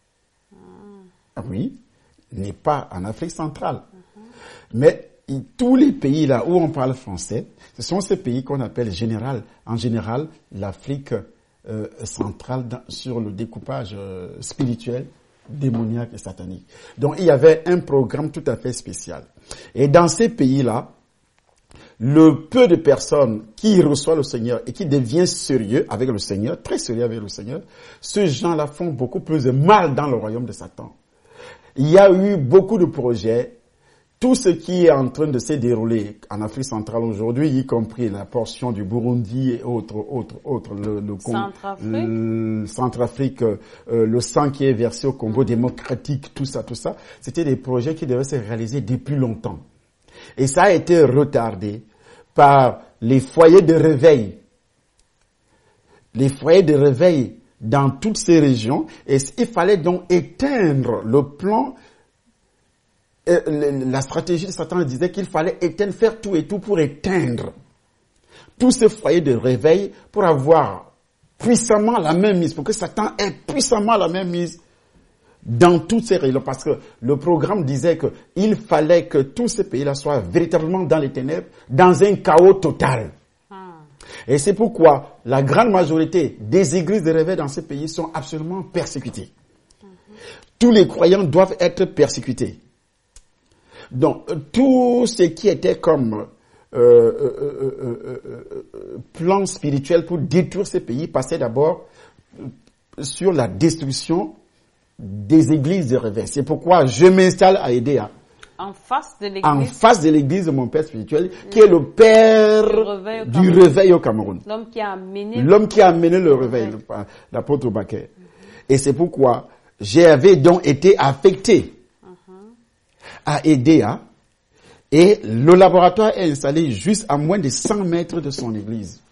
Oui, n'est pas en Afrique centrale. Mais tous les pays là où on parle français, ce sont ces pays qu'on appelle en général l'Afrique centrale sur le découpage spirituel, démoniaque et satanique. Donc il y avait un programme tout à fait spécial. Et dans ces pays-là, le peu de personnes qui reçoivent le Seigneur et qui deviennent sérieux avec le Seigneur, très sérieux avec le Seigneur, ces gens-là font beaucoup plus de mal dans le royaume de Satan. Il y a eu beaucoup de projets. Tout ce qui est en train de se dérouler en Afrique centrale aujourd'hui, y compris la portion du Burundi et autres, le Centrafrique, le sang qui est versé au Congo démocratique, tout ça, c'était des projets qui devaient se réaliser depuis longtemps. Et ça a été retardé par les foyers de réveil. Les foyers de réveil dans toutes ces régions, et il fallait donc éteindre le plan. La stratégie de Satan disait qu'il fallait faire tout et tout pour éteindre tous ces foyers de réveil pour avoir puissamment la même mise, pour que Satan ait puissamment la même mise dans toutes ces régions. Parce que le programme disait qu'il fallait que tous ces pays-là soient véritablement dans les ténèbres, dans un chaos total. Et c'est pourquoi la grande majorité des églises de réveil dans ces pays sont absolument persécutées. Tous les croyants doivent être persécutés. Donc, tout ce qui était comme plan spirituel pour détruire ces pays passait d'abord sur la destruction des églises de réveil. C'est pourquoi je m'installe à Edea. En face de l'église. En face de l'église de mon père spirituel, qui est le père du réveil au Cameroun. L'homme qui a amené le réveil, l'apôtre Baker. Et c'est pourquoi j'avais donc été affecté à aider et le laboratoire est installé juste à moins de 100 mètres de son église.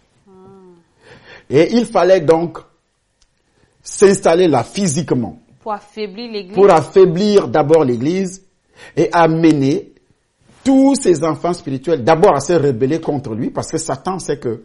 Et il fallait donc s'installer là physiquement. Pour affaiblir l'église. Pour affaiblir d'abord l'église et amener tous ces enfants spirituels d'abord à se rebeller contre lui, parce que Satan sait que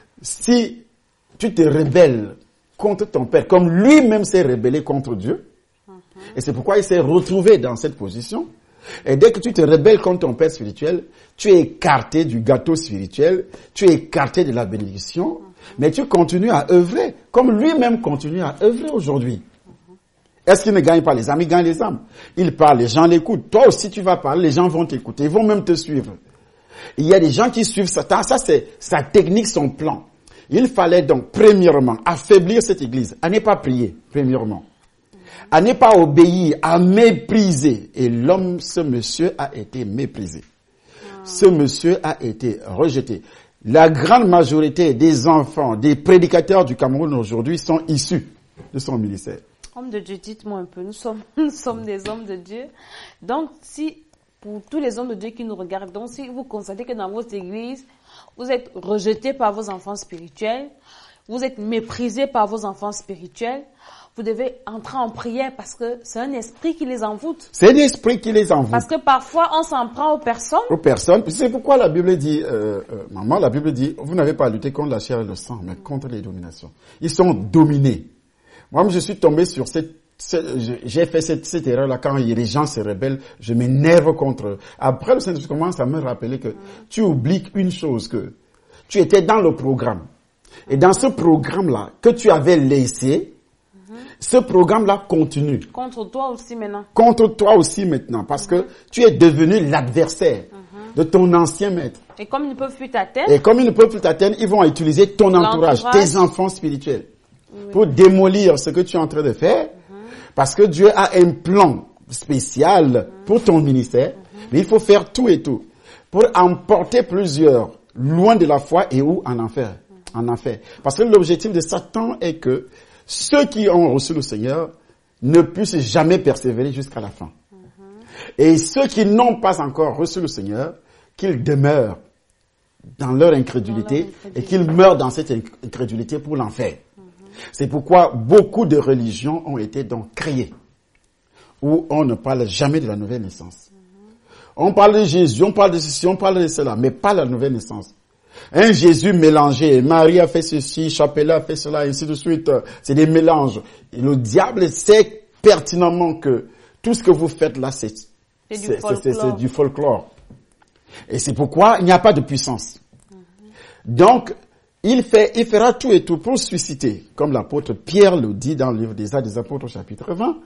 si tu te rebelles contre ton père, comme lui-même s'est rebellé contre Dieu, et c'est pourquoi il s'est retrouvé dans cette position, et dès que tu te rebelles contre ton père spirituel, tu es écarté du gâteau spirituel, tu es écarté de la bénédiction, mais tu continues à œuvrer, comme lui-même continue à œuvrer aujourd'hui. Est-ce qu'il ne gagne pas les âmes? Il gagne les âmes. Il parle, les gens l'écoutent. Toi aussi, tu vas parler, les gens vont t'écouter. Ils vont même te suivre. Il y a des gens qui suivent Satan. Ça, c'est sa technique, son plan. Il fallait donc, premièrement, affaiblir cette église. À ne pas prier, premièrement. À ne pas obéir, à mépriser. Et l'homme, ce monsieur, a été méprisé. Ce monsieur a été rejeté. La grande majorité des enfants, des prédicateurs du Cameroun aujourd'hui sont issus de son ministère. Homme de Dieu, dites-moi un peu, nous sommes des hommes de Dieu. Donc, si, pour tous les hommes de Dieu qui nous regardent, donc si vous constatez que dans votre église, vous êtes rejetés par vos enfants spirituels, vous êtes méprisés par vos enfants spirituels, vous devez entrer en prière parce que c'est un esprit qui les envoûte. C'est un esprit qui les envoûte. Parce que parfois, on s'en prend aux personnes. Aux personnes. C'est pourquoi la Bible dit, maman, la Bible dit, vous n'avez pas à lutter contre la chair et le sang, mais contre les dominations. Ils sont dominés. Moi, je suis tombé sur j'ai fait cette erreur-là quand les gens se rebellent, je m'énerve contre eux. Après, le Saint-Esprit commence à me rappeler que tu oublies une chose, que tu étais dans le programme. Et dans ce programme-là, que tu avais laissé, ce programme-là continue. Contre toi aussi maintenant. Contre toi aussi maintenant, parce que tu es devenu l'adversaire de ton ancien maître. Et comme ils ne peuvent plus t'atteindre. Et comme ils ne peuvent plus t'atteindre, ils vont utiliser ton entourage, tes enfants spirituels. Oui. Pour démolir ce que tu es en train de faire, parce que Dieu a un plan spécial pour ton ministère, mais il faut faire tout et tout pour emporter plusieurs loin de la foi et ou en enfer. Parce que l'objectif de Satan est que ceux qui ont reçu le Seigneur ne puissent jamais persévérer jusqu'à la fin. Et ceux qui n'ont pas encore reçu le Seigneur, qu'ils demeurent dans leur incrédulité et qu'ils meurent dans cette incrédulité pour l'enfer. C'est pourquoi beaucoup de religions ont été donc créées, où on ne parle jamais de la nouvelle naissance. On parle de Jésus, on parle de ceci, on parle de cela, mais pas la nouvelle naissance. Un Jésus mélangé, Marie a fait ceci, Chapelet a fait cela, ainsi de suite. C'est des mélanges. Et le diable sait pertinemment que tout ce que vous faites là, c'est du folklore. Et c'est pourquoi il n'y a pas de puissance. Donc, il fera tout et tout pour susciter, comme l'apôtre Pierre le dit dans le livre des Actes des Apôtres, chapitre 20,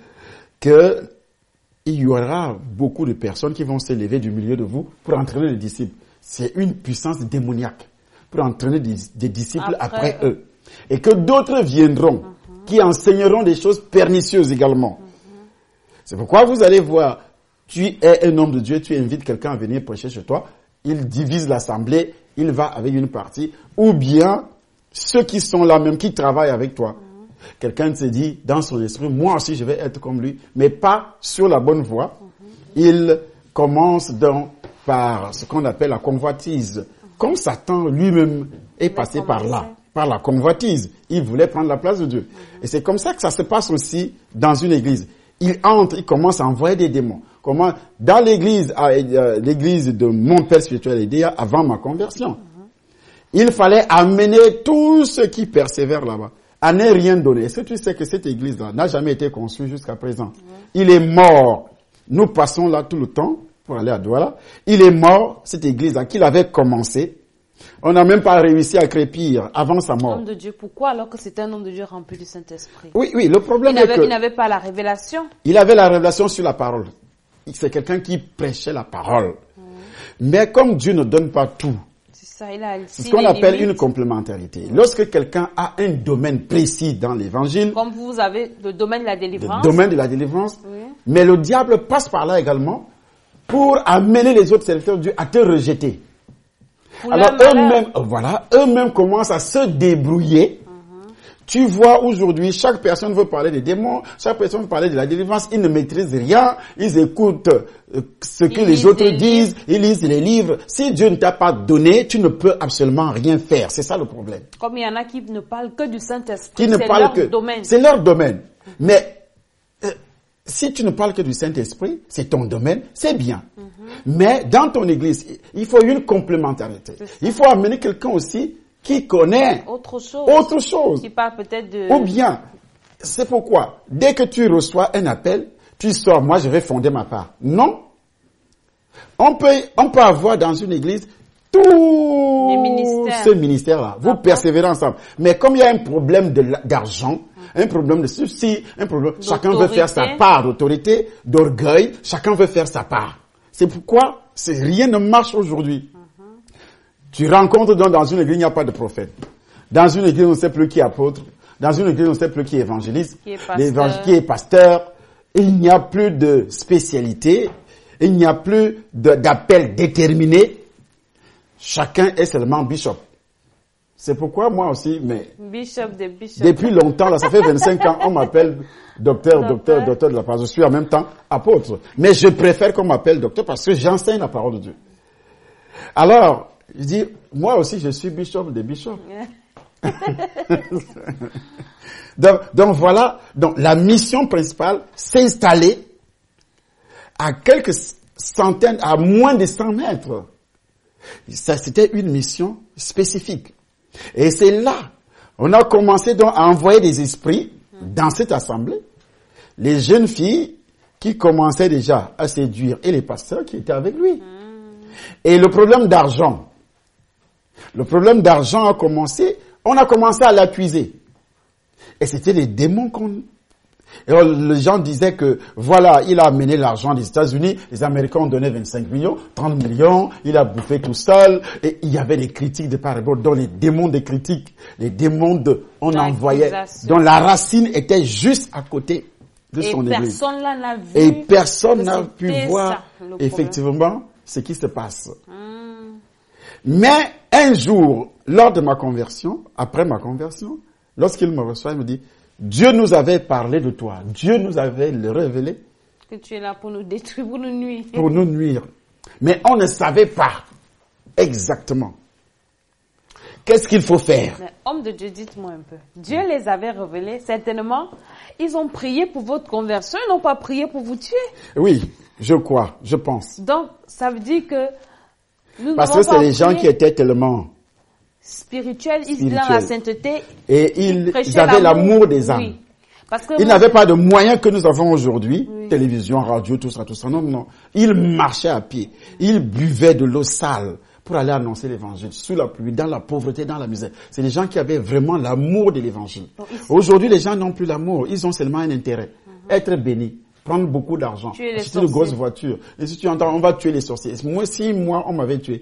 que il y aura beaucoup de personnes qui vont s'élever du milieu de vous pour entraîner les disciples. C'est une puissance démoniaque pour entraîner des disciples après eux. Et que d'autres viendront, qui enseigneront des choses pernicieuses également. C'est pourquoi vous allez voir, tu es un homme de Dieu, tu invites quelqu'un à venir prêcher chez toi, il divise l'assemblée, il va avec une partie, ou bien ceux qui sont là même, qui travaillent avec toi. Quelqu'un se dit dans son esprit, moi aussi je vais être comme lui, mais pas sur la bonne voie. Il commence donc par ce qu'on appelle la convoitise. Comme Satan lui-même est passé par là, par la convoitise. Il voulait prendre la place de Dieu. Et c'est comme ça que ça se passe aussi dans une église. Il entre, il commence à envoyer des démons. Comment, dans l'église de mon père spirituel Edéa, avant ma conversion, il fallait amener tous ceux qui persévèrent là-bas à ne rien donner. Est-ce que tu sais que cette église-là n'a jamais été construite jusqu'à présent? Il est mort. Nous passons là tout le temps pour aller à Douala. Il est mort, cette église-là, qu'il avait commencé. On n'a même pas réussi à crépir avant sa mort. Homme de Dieu, pourquoi alors que c'était un homme de Dieu rempli du Saint-Esprit? Oui, le problème est que... Il n'avait pas la révélation. Il avait la révélation sur la parole. C'est quelqu'un qui prêchait la parole. Mais comme Dieu ne donne pas tout, c'est ce qu'on appelle une complémentarité. Lorsque quelqu'un a un domaine précis dans l'évangile, comme vous avez le domaine de la délivrance, mais le diable passe par là également pour amener les autres serviteurs de Dieu à te rejeter. Pour Alors leur malheur. eux-mêmes commencent à se débrouiller. Tu vois, aujourd'hui, chaque personne veut parler des démons, chaque personne veut parler de la délivrance, ils ne maîtrisent rien, ils écoutent ce que les autres disent, ils lisent les livres. Si Dieu ne t'a pas donné, tu ne peux absolument rien faire. C'est ça le problème. Comme il y en a qui ne parlent que du Saint-Esprit, Qui ne c'est parlent leur que, domaine. c'est leur domaine. Mais si tu ne parles que du Saint-Esprit, c'est ton domaine, c'est bien. Mais dans ton église, il faut une complémentarité. Il faut amener quelqu'un aussi qui connaît Autre chose. Qui parle peut-être de... Ou bien, c'est pourquoi, dès que tu reçois un appel, tu sors, moi je vais fonder ma part. Non. On peut avoir dans une église tous ces ministères-là. Vous persévérez ensemble. Mais comme il y a un problème d'argent, un problème de souci, chacun veut faire sa part d'autorité, d'orgueil, chacun veut faire sa part. C'est pourquoi rien ne marche aujourd'hui. Tu rencontres dans une église, il n'y a pas de prophète. Dans une église, on ne sait plus qui est apôtre. Dans une église, on ne sait plus qui est évangéliste. Qui est pasteur. Il n'y a plus de spécialité. Il n'y a plus d'appel déterminé. Chacun est seulement bishop. C'est pourquoi moi aussi, mais depuis longtemps, là, ça fait 25 ans, on m'appelle docteur de la parole. Je suis en même temps apôtre. Mais je préfère qu'on m'appelle docteur parce que j'enseigne la parole de Dieu. Alors, je dis, moi aussi, je suis bishop des bishops. donc voilà, donc la mission principale, s'installer à quelques centaines, à moins de 100 mètres. Ça, c'était une mission spécifique. Et c'est là, on a commencé donc à envoyer des esprits dans cette assemblée. Les jeunes filles qui commençaient déjà à séduire et les pasteurs qui étaient avec lui. Et le problème d'argent a commencé, on a commencé à l'accuser. Et c'était les démons Et alors, les gens disaient que, voilà, il a amené l'argent des États-Unis, les Américains ont donné 25 millions, 30 millions, il a bouffé tout seul, et il y avait des critiques de part et d'autre, dont les démons des critiques, les démons on envoyait, dont la racine était juste à côté de son église. Et personne n'a pu voir, effectivement, ce qui se passe. Mais un jour, lors de ma conversion, après ma conversion, lorsqu'il me reçoit, il me dit, Dieu nous avait parlé de toi. Dieu nous avait révélé. Que tu es là pour nous détruire, pour nous nuire. Pour nous nuire. Mais on ne savait pas exactement. Qu'est-ce qu'il faut faire? Mais, homme de Dieu, dites-moi un peu. Dieu les avait révélés. Certainement, ils ont prié pour votre conversion. Ils n'ont pas prié pour vous tuer. Oui, je crois, je pense. Donc, ça veut dire que nous parce que c'est les gens qui étaient tellement spirituels, ils étaient dans la sainteté. Et ils avaient l'amour des âmes. Oui. Parce que ils n'avaient pas de moyens que nous avons aujourd'hui, télévision, radio, tout ça. Non. Ils marchaient à pied. Ils buvaient de l'eau sale pour aller annoncer l'évangile, sous la pluie, dans la pauvreté, dans la misère. C'est des gens qui avaient vraiment l'amour de l'évangile. Aujourd'hui, les gens n'ont plus l'amour. Ils ont seulement un intérêt. Être bénis. Prendre beaucoup d'argent, acheter de grosses voitures. Et si tu entends, on va tuer les sorciers. Moi, on m'avait tué.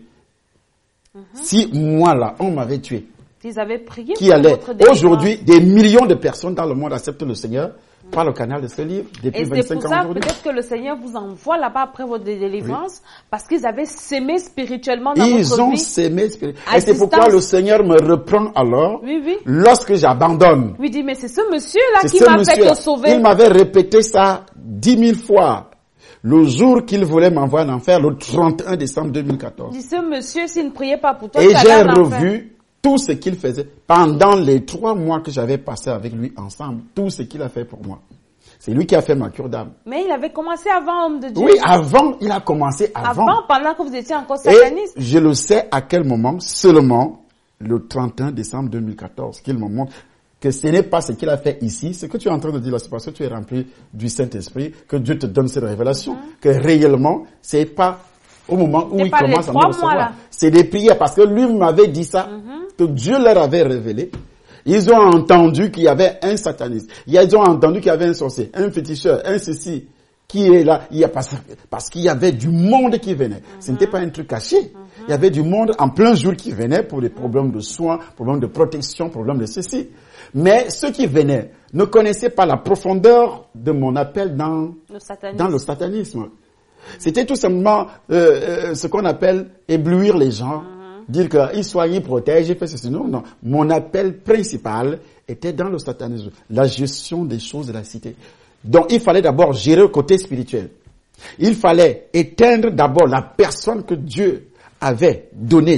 Si moi, là, on m'avait tué. Ils avaient prié qui allait. Aujourd'hui, des millions de personnes dans le monde acceptent le Seigneur par le canal de ce livre depuis 25 ans aujourd'hui. Et c'est pour ça, peut-être que le Seigneur vous envoie là-bas après votre délivrance, parce qu'ils avaient sémé spirituellement dans votre vie. Ils ont sémé spirituellement. Et c'est pourquoi le Seigneur me reprend alors, lorsque j'abandonne. Oui, dit, mais c'est ce monsieur-là qui m'a fait te sauver. Il m'avait répété ça 10 000 fois. Le jour qu'il voulait m'envoyer en enfer, le 31 décembre 2014. Dit, ce monsieur, s'il ne priait pas pour toi, et j'ai revu tout ce qu'il faisait pendant les 3 mois que j'avais passé avec lui ensemble, tout ce qu'il a fait pour moi. C'est lui qui a fait ma cure d'âme. Mais il avait commencé avant, homme de Dieu. Oui, il a commencé avant. Pendant que vous étiez encore sataniste. Et je le sais à quel moment, seulement le 31 décembre 2014, qu'il me montre que ce n'est pas ce qu'il a fait ici. Ce que tu es en train de dire là, c'est parce que tu es rempli du Saint-Esprit, que Dieu te donne cette révélation, que réellement, c'est pas au moment où il commence à me recevoir. C'est des prières, parce que lui m'avait dit ça, que Dieu leur avait révélé. Ils ont entendu qu'il y avait un sataniste. Ils ont entendu qu'il y avait un sorcier, un féticheur, un ceci, qui est là. Parce qu'il y avait du monde qui venait. Ce n'était pas un truc caché. Il y avait du monde en plein jour qui venait pour des problèmes de soins, problèmes de protection, problèmes de ceci. Mais ceux qui venaient ne connaissaient pas la profondeur de mon appel dans le satanisme. C'était tout simplement ce qu'on appelle éblouir les gens, dire qu'ils soient, ils protègent, ils font ceci. Non, non. Mon appel principal était dans le satanisme, la gestion des choses de la cité. Donc, il fallait d'abord gérer le côté spirituel. Il fallait éteindre d'abord la personne que Dieu avait donné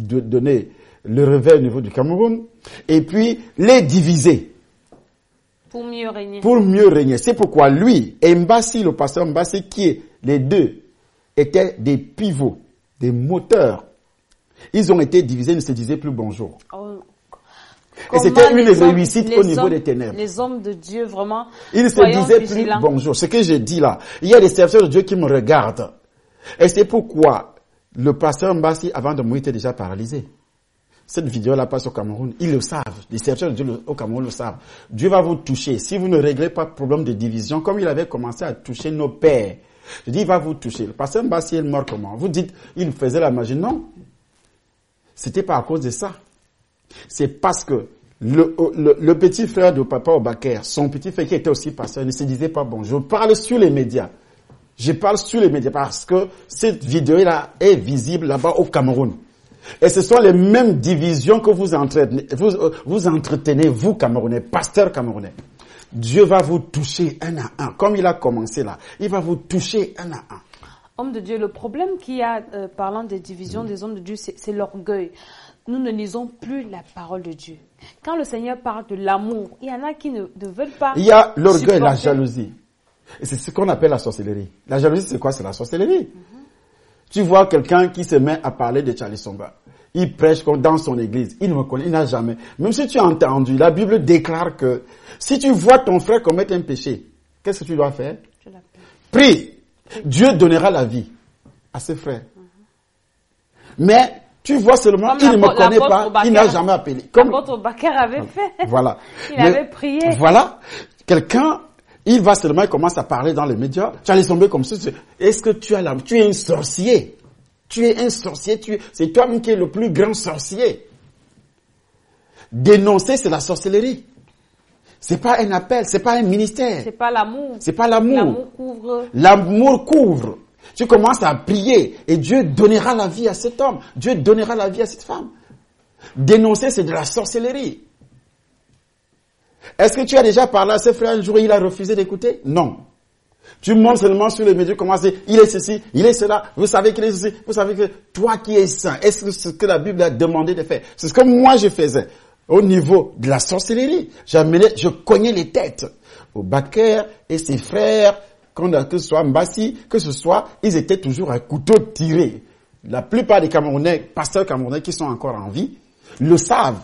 le réveil au niveau du Cameroun, et puis les diviser. Pour mieux régner. Pour mieux régner. C'est pourquoi lui et Mbassi, le pasteur Mbassi, les deux étaient des pivots, des moteurs. Ils ont été divisés, ils ne se disaient plus bonjour. Oh. Et c'était une réussite au niveau des ténèbres. Les hommes de Dieu, vraiment, ils ne se disaient plus bonjour. Ce que je dis là, il y a des serviteurs de Dieu qui me regardent. Et c'est pourquoi le pasteur Mbassi, avant de mourir, était déjà paralysé. Cette vidéo-là passe au Cameroun. Ils le savent. Les serviteurs de Dieu au Cameroun le savent. Dieu va vous toucher. Si vous ne réglez pas le problème de division, comme il avait commencé à toucher nos pères, je dis, il va vous toucher. Le pasteur Mbassi est mort comment? Vous dites, il faisait la magie. Non. C'était pas à cause de ça. C'est parce que le petit frère de papa Obaker, son petit frère qui était aussi pasteur, ne se disait pas bon. Je parle sur les médias. Je parle sur les médias parce que cette vidéo-là est visible là-bas au Cameroun. Et ce sont les mêmes divisions que vous entretenez, vous Camerounais, pasteurs camerounais. Dieu va vous toucher un à un. Comme il a commencé là, il va vous toucher un à un. Homme de Dieu, le problème qu'il y a, parlant des divisions des hommes de Dieu, c'est l'orgueil. Nous ne lisons plus la parole de Dieu. Quand le Seigneur parle de l'amour, il y en a qui ne veulent pas. Il y a l'orgueil, la jalousie. Et c'est ce qu'on appelle la sorcellerie. La jalousie, c'est quoi? C'est la sorcellerie. Tu vois quelqu'un qui se met à parler de Charlie Somba. Il prêche dans son église. Il ne me connaît, il n'a jamais. Même si tu as entendu, la Bible déclare que si tu vois ton frère commettre un péché, qu'est-ce que tu dois faire? Prie. Dieu donnera la vie à ses frères. Mais tu vois seulement, il ne me connaît pas, il n'a jamais appelé. Comme l'apôtre Bakar avait fait. Voilà. Il avait prié. Voilà. Quelqu'un, il va seulement, il commence à parler dans les médias. Tu allais tomber comme ça. Est-ce que tu es un sorcier? Tu es un sorcier. C'est toi-même qui es le plus grand sorcier. Dénoncer, c'est la sorcellerie. C'est pas un appel, c'est pas un ministère. C'est pas l'amour. C'est pas l'amour. L'amour couvre. L'amour couvre. Tu commences à prier et Dieu donnera la vie à cet homme. Dieu donnera la vie à cette femme. Dénoncer, c'est de la sorcellerie. Est-ce que tu as déjà parlé à ce frère un jour et il a refusé d'écouter? Non. Tu montes seulement sur les médias, commences à dire, il est ceci, il est cela, vous savez qu'il est ceci, vous savez que toi qui es saint, est-ce que ce que la Bible a demandé de faire? C'est ce que moi je faisais. Au niveau de la sorcellerie, je cognais les têtes. Au Baker et ses frères, que ce soit Mbassi, que ce soit, ils étaient toujours à couteau tiré. La plupart des Camerounais, pasteurs camerounais qui sont encore en vie, le savent.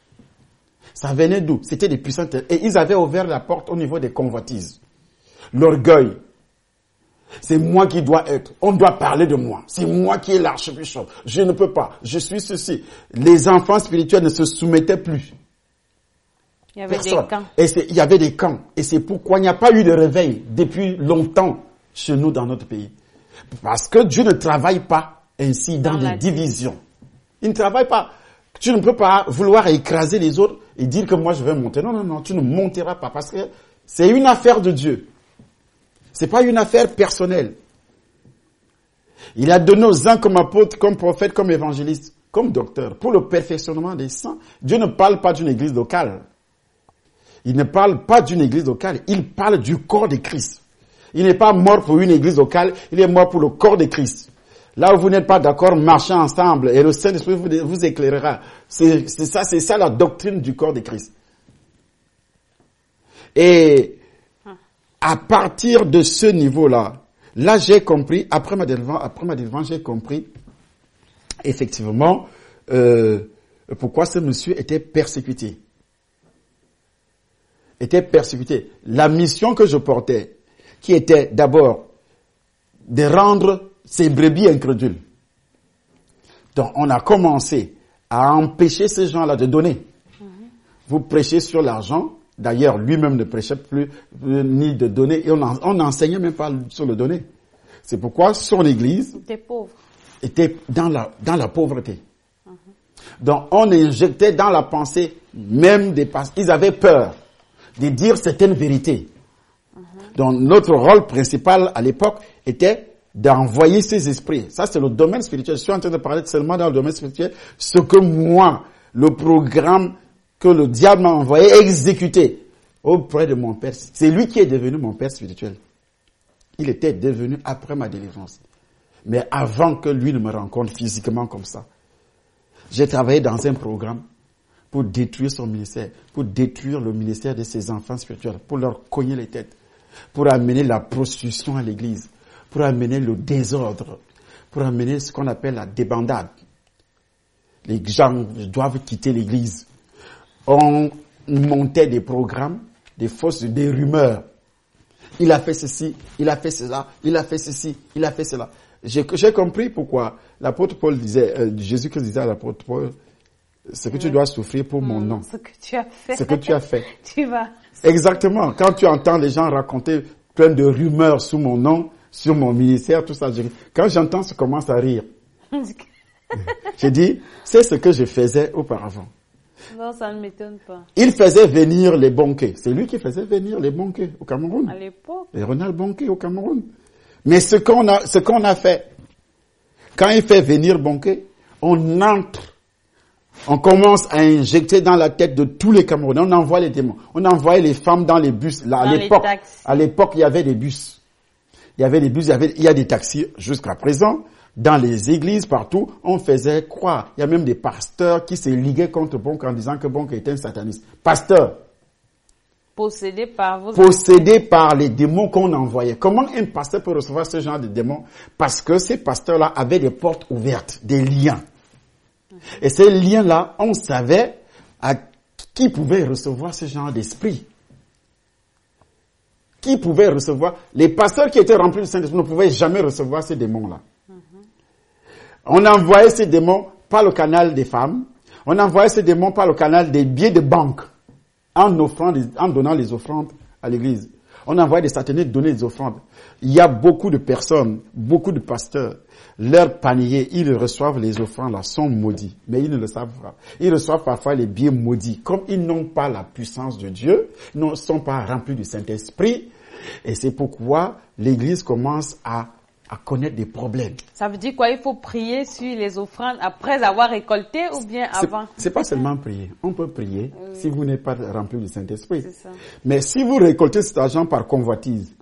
Ça venait d'où? C'était des puissants. Et ils avaient ouvert la porte au niveau des convoitises. L'orgueil. C'est moi qui dois être. On doit parler de moi. C'est moi qui est l'archbishop. Je ne peux pas. Je suis ceci. Les enfants spirituels ne se soumettaient plus. Il y avait des camps. Il y avait des camps. Et c'est pourquoi il n'y a pas eu de réveil depuis longtemps chez nous dans notre pays. Parce que Dieu ne travaille pas ainsi dans des divisions. Il ne travaille pas. Tu ne peux pas vouloir écraser les autres et dire que moi je vais monter. Non, non, non, tu ne monteras pas parce que c'est une affaire de Dieu. C'est pas une affaire personnelle. Il a donné aux uns comme apôtres, comme prophètes, comme évangélistes, comme docteurs, pour le perfectionnement des saints. Dieu ne parle pas d'une église locale. Il ne parle pas d'une église locale. Il parle du corps de Christ. Il n'est pas mort pour une église locale. Il est mort pour le corps de Christ. Là où vous n'êtes pas d'accord, marchez ensemble et le Saint-Esprit vous éclairera. C'est ça la doctrine du corps de Christ. Et à partir de ce niveau-là, là j'ai compris, après ma délivrance, j'ai compris effectivement pourquoi ce monsieur était persécuté. La mission que je portais, qui était d'abord de rendre ces brebis incrédules. Donc on a commencé à empêcher ces gens-là de donner. Vous prêchez sur l'argent. D'ailleurs, lui-même ne prêchait plus ni de donner. Et on n'enseignait même pas sur le donner. C'est pourquoi son église était dans la pauvreté. Donc on injectait dans la pensée même des pasteurs. Ils avaient peur de dire certaines vérités. Donc notre rôle principal à l'époque était d'envoyer ses esprits. Ça, c'est le domaine spirituel. Je suis en train de parler seulement dans le domaine spirituel. Ce que moi, le programme que le diable m'a envoyé, exécuté auprès de mon père. C'est lui qui est devenu mon père spirituel. Il était devenu après ma délivrance. Mais avant que lui ne me rencontre physiquement comme ça. J'ai travaillé dans un programme pour détruire son ministère, pour détruire le ministère de ses enfants spirituels, pour leur cogner les têtes, pour amener la prostitution à l'église, pour amener le désordre, pour amener ce qu'on appelle la débandade. Les gens doivent quitter l'église. On montait des programmes, des rumeurs. Il a fait ceci, il a fait cela, il a fait ceci, il a fait cela. J'ai compris pourquoi l'apôtre Paul disait, Jésus-Christ disait à l'apôtre Paul, ce que tu dois souffrir pour mon nom. Ce que tu as fait. Ce que tu as fait. Tu vas. Exactement. Quand tu entends les gens raconter plein de rumeurs sous mon nom, sur mon ministère, tout ça, quand j'entends, je commence à rire. J'ai dit, c'est ce que je faisais auparavant. Non, ça ne m'étonne pas. Il faisait venir les banquets. C'est lui qui faisait venir les banquets au Cameroun. À l'époque. Les Ronald Banquet au Cameroun. Mais ce qu'on a fait, quand il fait venir banquet, on entre, on commence à injecter dans la tête de tous les Camerounais. On envoie les démons. On envoyait les femmes dans les bus. Là, à l'époque, il y avait des bus. Il y a des taxis jusqu'à présent. Dans les églises, partout, on faisait croire. Il y a même des pasteurs qui se liguaient contre Bonk en disant que Bonk était un sataniste. Pasteur. Possédé par les démons qu'on envoyait. Comment un pasteur peut recevoir ce genre de démons? Parce que ces pasteurs-là avaient des portes ouvertes, des liens. Et ces liens-là, on savait à qui pouvait recevoir ce genre d'esprit. Qui pouvait recevoir? Les pasteurs qui étaient remplis du Saint-Esprit ne pouvaient jamais recevoir ces démons-là. On envoyait ces démons par le canal des femmes. On envoyait ces démons par le canal des billets de banque. En donnant les offrandes à l'église. On envoyait des satanistes donner des offrandes. Il y a beaucoup de personnes, beaucoup de pasteurs, leur panier, ils reçoivent les offrandes là, sont maudits. Mais ils ne le savent pas. Ils reçoivent parfois les billets maudits. Comme ils n'ont pas la puissance de Dieu, ils ne sont pas remplis du Saint-Esprit. Et c'est pourquoi l'église commence à connaître des problèmes. Ça veut dire quoi? Il faut prier sur les offrandes après avoir récolté ou bien avant? C'est pas seulement prier. On peut prier si vous n'êtes pas rempli du Saint-Esprit. Mais si vous récoltez cet argent par convoitise,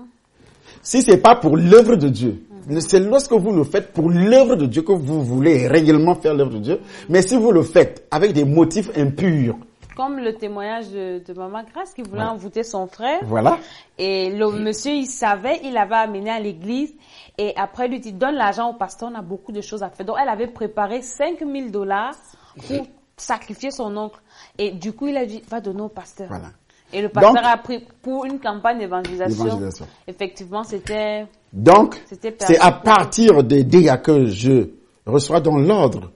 si c'est pas pour l'œuvre de Dieu, c'est lorsque vous le faites pour l'œuvre de Dieu que vous voulez réellement faire l'œuvre de Dieu. Mais si vous le faites avec des motifs impurs, comme le témoignage de Maman Grâce qui voulait envoûter son frère. Voilà. Et le monsieur, il savait, il l'avait amené à l'église. Et après, lui dit, donne l'argent au pasteur, on a beaucoup de choses à faire. Donc, elle avait préparé $5,000 pour sacrifier son oncle. Et du coup, il a dit, va donner au pasteur. Voilà. Et le pasteur a pris pour une campagne d'évangélisation. Effectivement, c'était... Donc, c'est à partir des DA que je reçois dans l'ordre.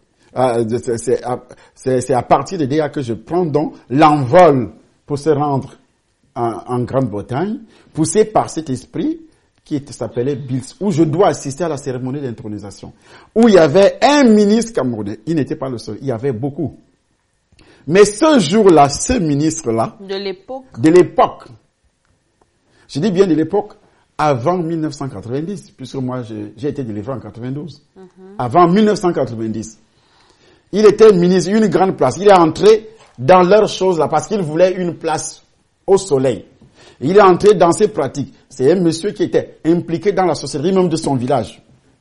C'est à partir des DA que je prends donc l'envol pour se rendre en Grande-Bretagne, poussé par cet esprit qui s'appelait Bills, où je dois assister à la cérémonie d'intronisation, où il y avait un ministre camerounais. Il n'était pas le seul, il y avait beaucoup. Mais ce jour-là, ce ministre-là, de l'époque, je dis bien de l'époque, avant 1990, puisque moi j'ai été délivré en 92, avant 1990, il était ministre, une grande place. Il est entré dans leurs choses là parce qu'il voulait une place au soleil. Il est entré dans ses pratiques. C'est un monsieur qui était impliqué dans la sorcellerie même de son village.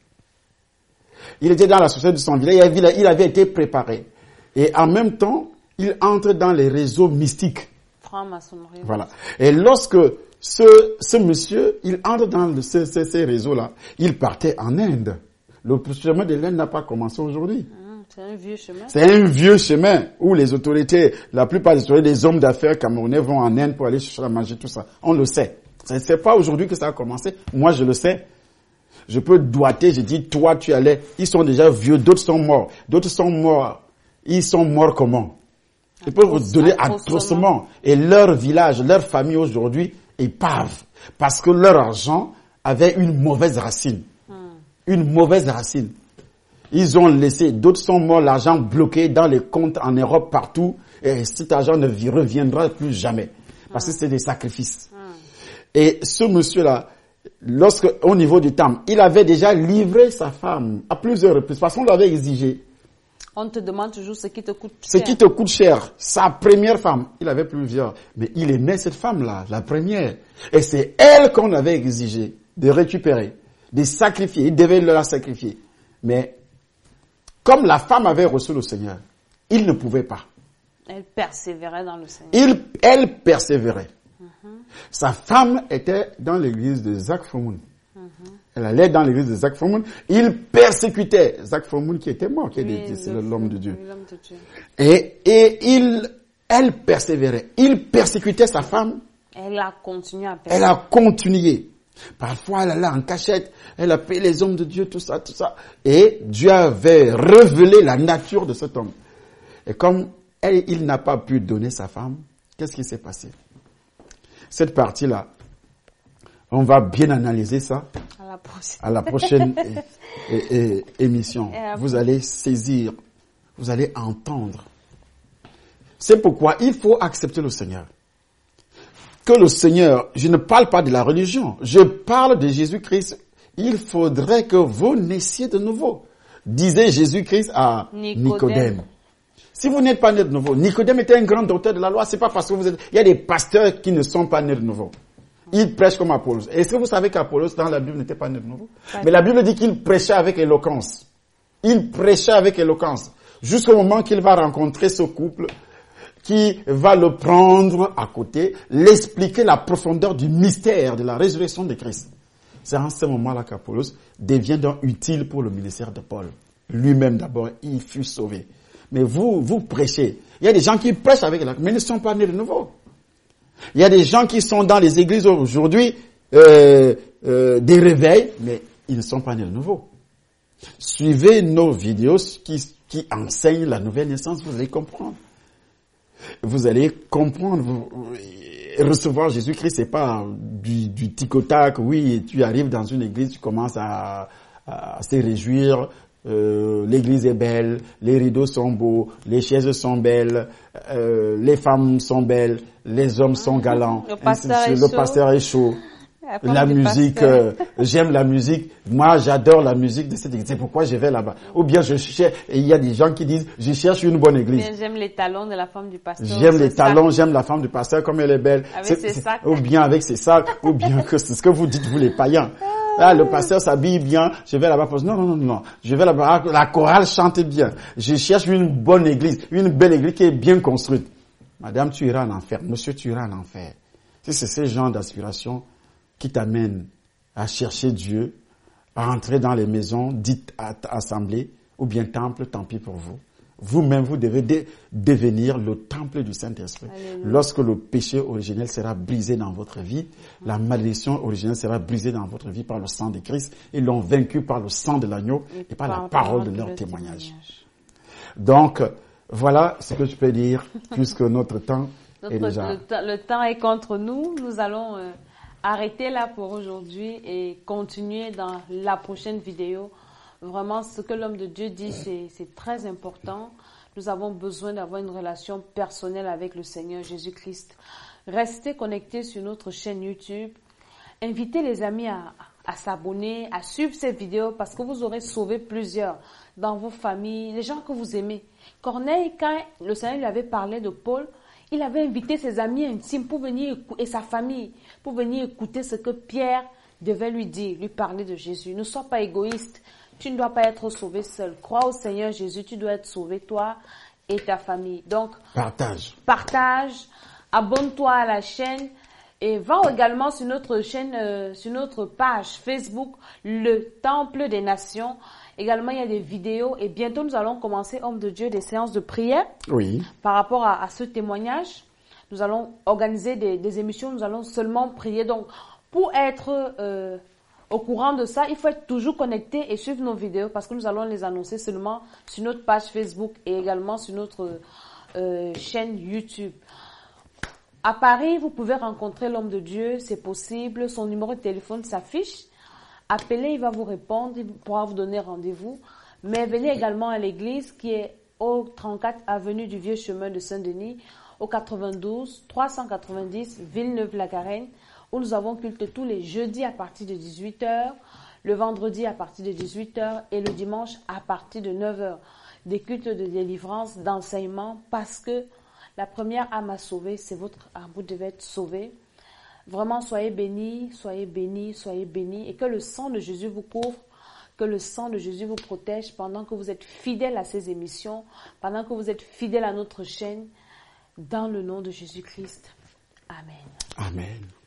Il était dans la sorcellerie de son village, il avait été préparé. Et en même temps, il entre dans les réseaux mystiques. Franc-maçonnerie. Voilà. Et lorsque ce monsieur, il entre dans ces réseaux-là, il partait en Inde. Le chemin de l'Inde n'a pas commencé aujourd'hui. C'est un vieux chemin. C'est un vieux chemin où les autorités, la plupart des autorités, des hommes d'affaires camerounais vont en Inde pour aller chercher à manger, tout ça. On le sait. C'est pas aujourd'hui que ça a commencé. Moi, je le sais. Je peux doiter, je dis, toi, tu allais. Ils sont déjà vieux, d'autres sont morts. D'autres sont morts. Ils sont morts comment? Ils peuvent vous donner atrocement. Et leur village, leur famille aujourd'hui est pave. Parce que leur argent avait une mauvaise racine. Une mauvaise racine. Ils ont laissé, d'autres sont morts, l'argent bloqué dans les comptes en Europe partout, et cet argent ne reviendra plus jamais. Parce que c'est des sacrifices. Et ce monsieur-là, au niveau du temple, il avait déjà livré sa femme à plusieurs reprises, parce qu'on l'avait exigé. On te demande toujours ce qui te coûte cher. Ce qui te coûte cher. Sa première femme, il avait plusieurs, mais il aimait cette femme-là, la première. Et c'est elle qu'on avait exigé de récupérer, de sacrifier. Il devait la sacrifier. Mais comme la femme avait reçu le Seigneur, il ne pouvait pas. Elle persévérait dans le Seigneur. Elle persévérait. Sa femme était dans l'église de Zach Fomoun. Elle allait dans l'église de Zach Fomoun. Il persécutait Zach Fomoun qui était mort, c'est l'homme de Dieu. Et elle persévérait. Il persécutait sa femme. Elle a continué à persécuter. Elle a continué. Parfois, elle allait en cachette. Elle appelait les hommes de Dieu, tout ça. Et Dieu avait révélé la nature de cet homme. Et comme il n'a pas pu donner sa femme, qu'est-ce qui s'est passé? Cette partie-là, on va bien analyser ça à la prochaine émission. Vous allez saisir, vous allez entendre. C'est pourquoi il faut accepter le Seigneur. Que le Seigneur, je ne parle pas de la religion, je parle de Jésus-Christ. Il faudrait que vous naissiez de nouveau, disait Jésus-Christ à Nicodème. Si vous n'êtes pas né de nouveau, Nicodème était un grand docteur de la loi, c'est pas parce que vous êtes... Il y a des pasteurs qui ne sont pas nés de nouveau. Ils prêchent comme Apollos. Est-ce que vous savez qu'Apollos, dans la Bible, n'était pas né de nouveau? Mais la Bible dit qu'il prêchait avec éloquence. Il prêchait avec éloquence. Jusqu'au moment qu'il va rencontrer ce couple qui va le prendre à côté, l'expliquer la profondeur du mystère de la résurrection de Christ. C'est en ce moment-là qu'Apollos devient donc utile pour le ministère de Paul. Lui-même d'abord, il fut sauvé. Mais vous prêchez. Il y a des gens qui prêchent avec la... mais ils ne sont pas nés de nouveau. Il y a des gens qui sont dans les églises aujourd'hui, des réveils, mais ils ne sont pas nés de nouveau. Suivez nos vidéos qui enseignent la nouvelle naissance, vous allez comprendre. Vous allez comprendre, recevoir Jésus-Christ, c'est pas du tic-au-tac, oui, tu arrives dans une église, tu commences à se réjouir, l'église est belle, les rideaux sont beaux, les chaises sont belles, les femmes sont belles, les hommes sont galants, le pasteur est chaud. La musique, j'aime la musique. Moi, j'adore la musique de cette église. C'est pourquoi je vais là-bas. Ou bien il y a des gens qui disent, je cherche une bonne église. J'aime les talons de la femme du pasteur. J'aime les talons, j'aime la femme du pasteur comme elle est belle. Avec ses sacs. Ou bien avec ses sacs, ou bien que c'est ce que vous dites, vous les païens. Là, le pasteur s'habille bien, je vais là-bas. Non. Je vais là-bas, la chorale chante bien. Je cherche une bonne église, une belle église qui est bien construite. Madame, tu iras en enfer. Monsieur, tu iras en enfer. Si c'est ce genre d'aspiration qui t'amène à chercher Dieu, à entrer dans les maisons dites assemblées ou bien temples, tant pis pour vous. Vous-même, vous devez devenir le temple du Saint-Esprit. Lorsque le péché originel sera brisé dans votre vie, la malédiction originelle sera brisée dans votre vie par le sang de Christ. Ils l'ont vaincu par le sang de l'agneau et par la parole de leur témoignage. Donc, voilà ce que je peux dire, puisque notre temps est déjà... Le temps est contre nous. Nous allons arrêter là pour aujourd'hui et continuer dans la prochaine vidéo. Vraiment, ce que l'homme de Dieu dit, c'est très important. Nous avons besoin d'avoir une relation personnelle avec le Seigneur Jésus-Christ. Restez connectés sur notre chaîne YouTube. Invitez les amis à s'abonner, à suivre ces vidéos parce que vous aurez sauvé plusieurs dans vos familles, les gens que vous aimez. Corneille, quand le Seigneur lui avait parlé de Paul, il avait invité ses amis intimes pour venir et sa famille pour venir écouter ce que Pierre devait lui dire, lui parler de Jésus. Ne sois pas égoïste. Tu ne dois pas être sauvé seul. Crois au Seigneur Jésus, tu dois être sauvé toi et ta famille. Donc, partage, abonne-toi à la chaîne et va également sur notre chaîne, sur notre page Facebook, le Temple des Nations. Également, il y a des vidéos et bientôt nous allons commencer, homme de Dieu, des séances de prière. Oui. Par rapport à ce témoignage, nous allons organiser des émissions, nous allons seulement prier. Donc, pour être au courant de ça, il faut être toujours connecté et suivre nos vidéos parce que nous allons les annoncer seulement sur notre page Facebook et également sur notre chaîne YouTube. À Paris, vous pouvez rencontrer l'homme de Dieu, c'est possible. Son numéro de téléphone s'affiche. Appelez, il va vous répondre, il pourra vous donner rendez-vous. Mais venez également à l'église qui est au 34 avenue du Vieux Chemin de Saint-Denis, au 92 390 Villeneuve-la-Garenne, où nous avons culte tous les jeudis à partir de 18h, le vendredi à partir de 18h et le dimanche à partir de 9h. Des cultes de délivrance, d'enseignement, parce que la première âme à sauver, c'est votre âme. Vous devez être sauvé. Vraiment, soyez bénis, soyez bénis, soyez bénis, et que le sang de Jésus vous couvre, que le sang de Jésus vous protège pendant que vous êtes fidèles à ces émissions, pendant que vous êtes fidèles à notre chaîne, dans le nom de Jésus-Christ. Amen. Amen.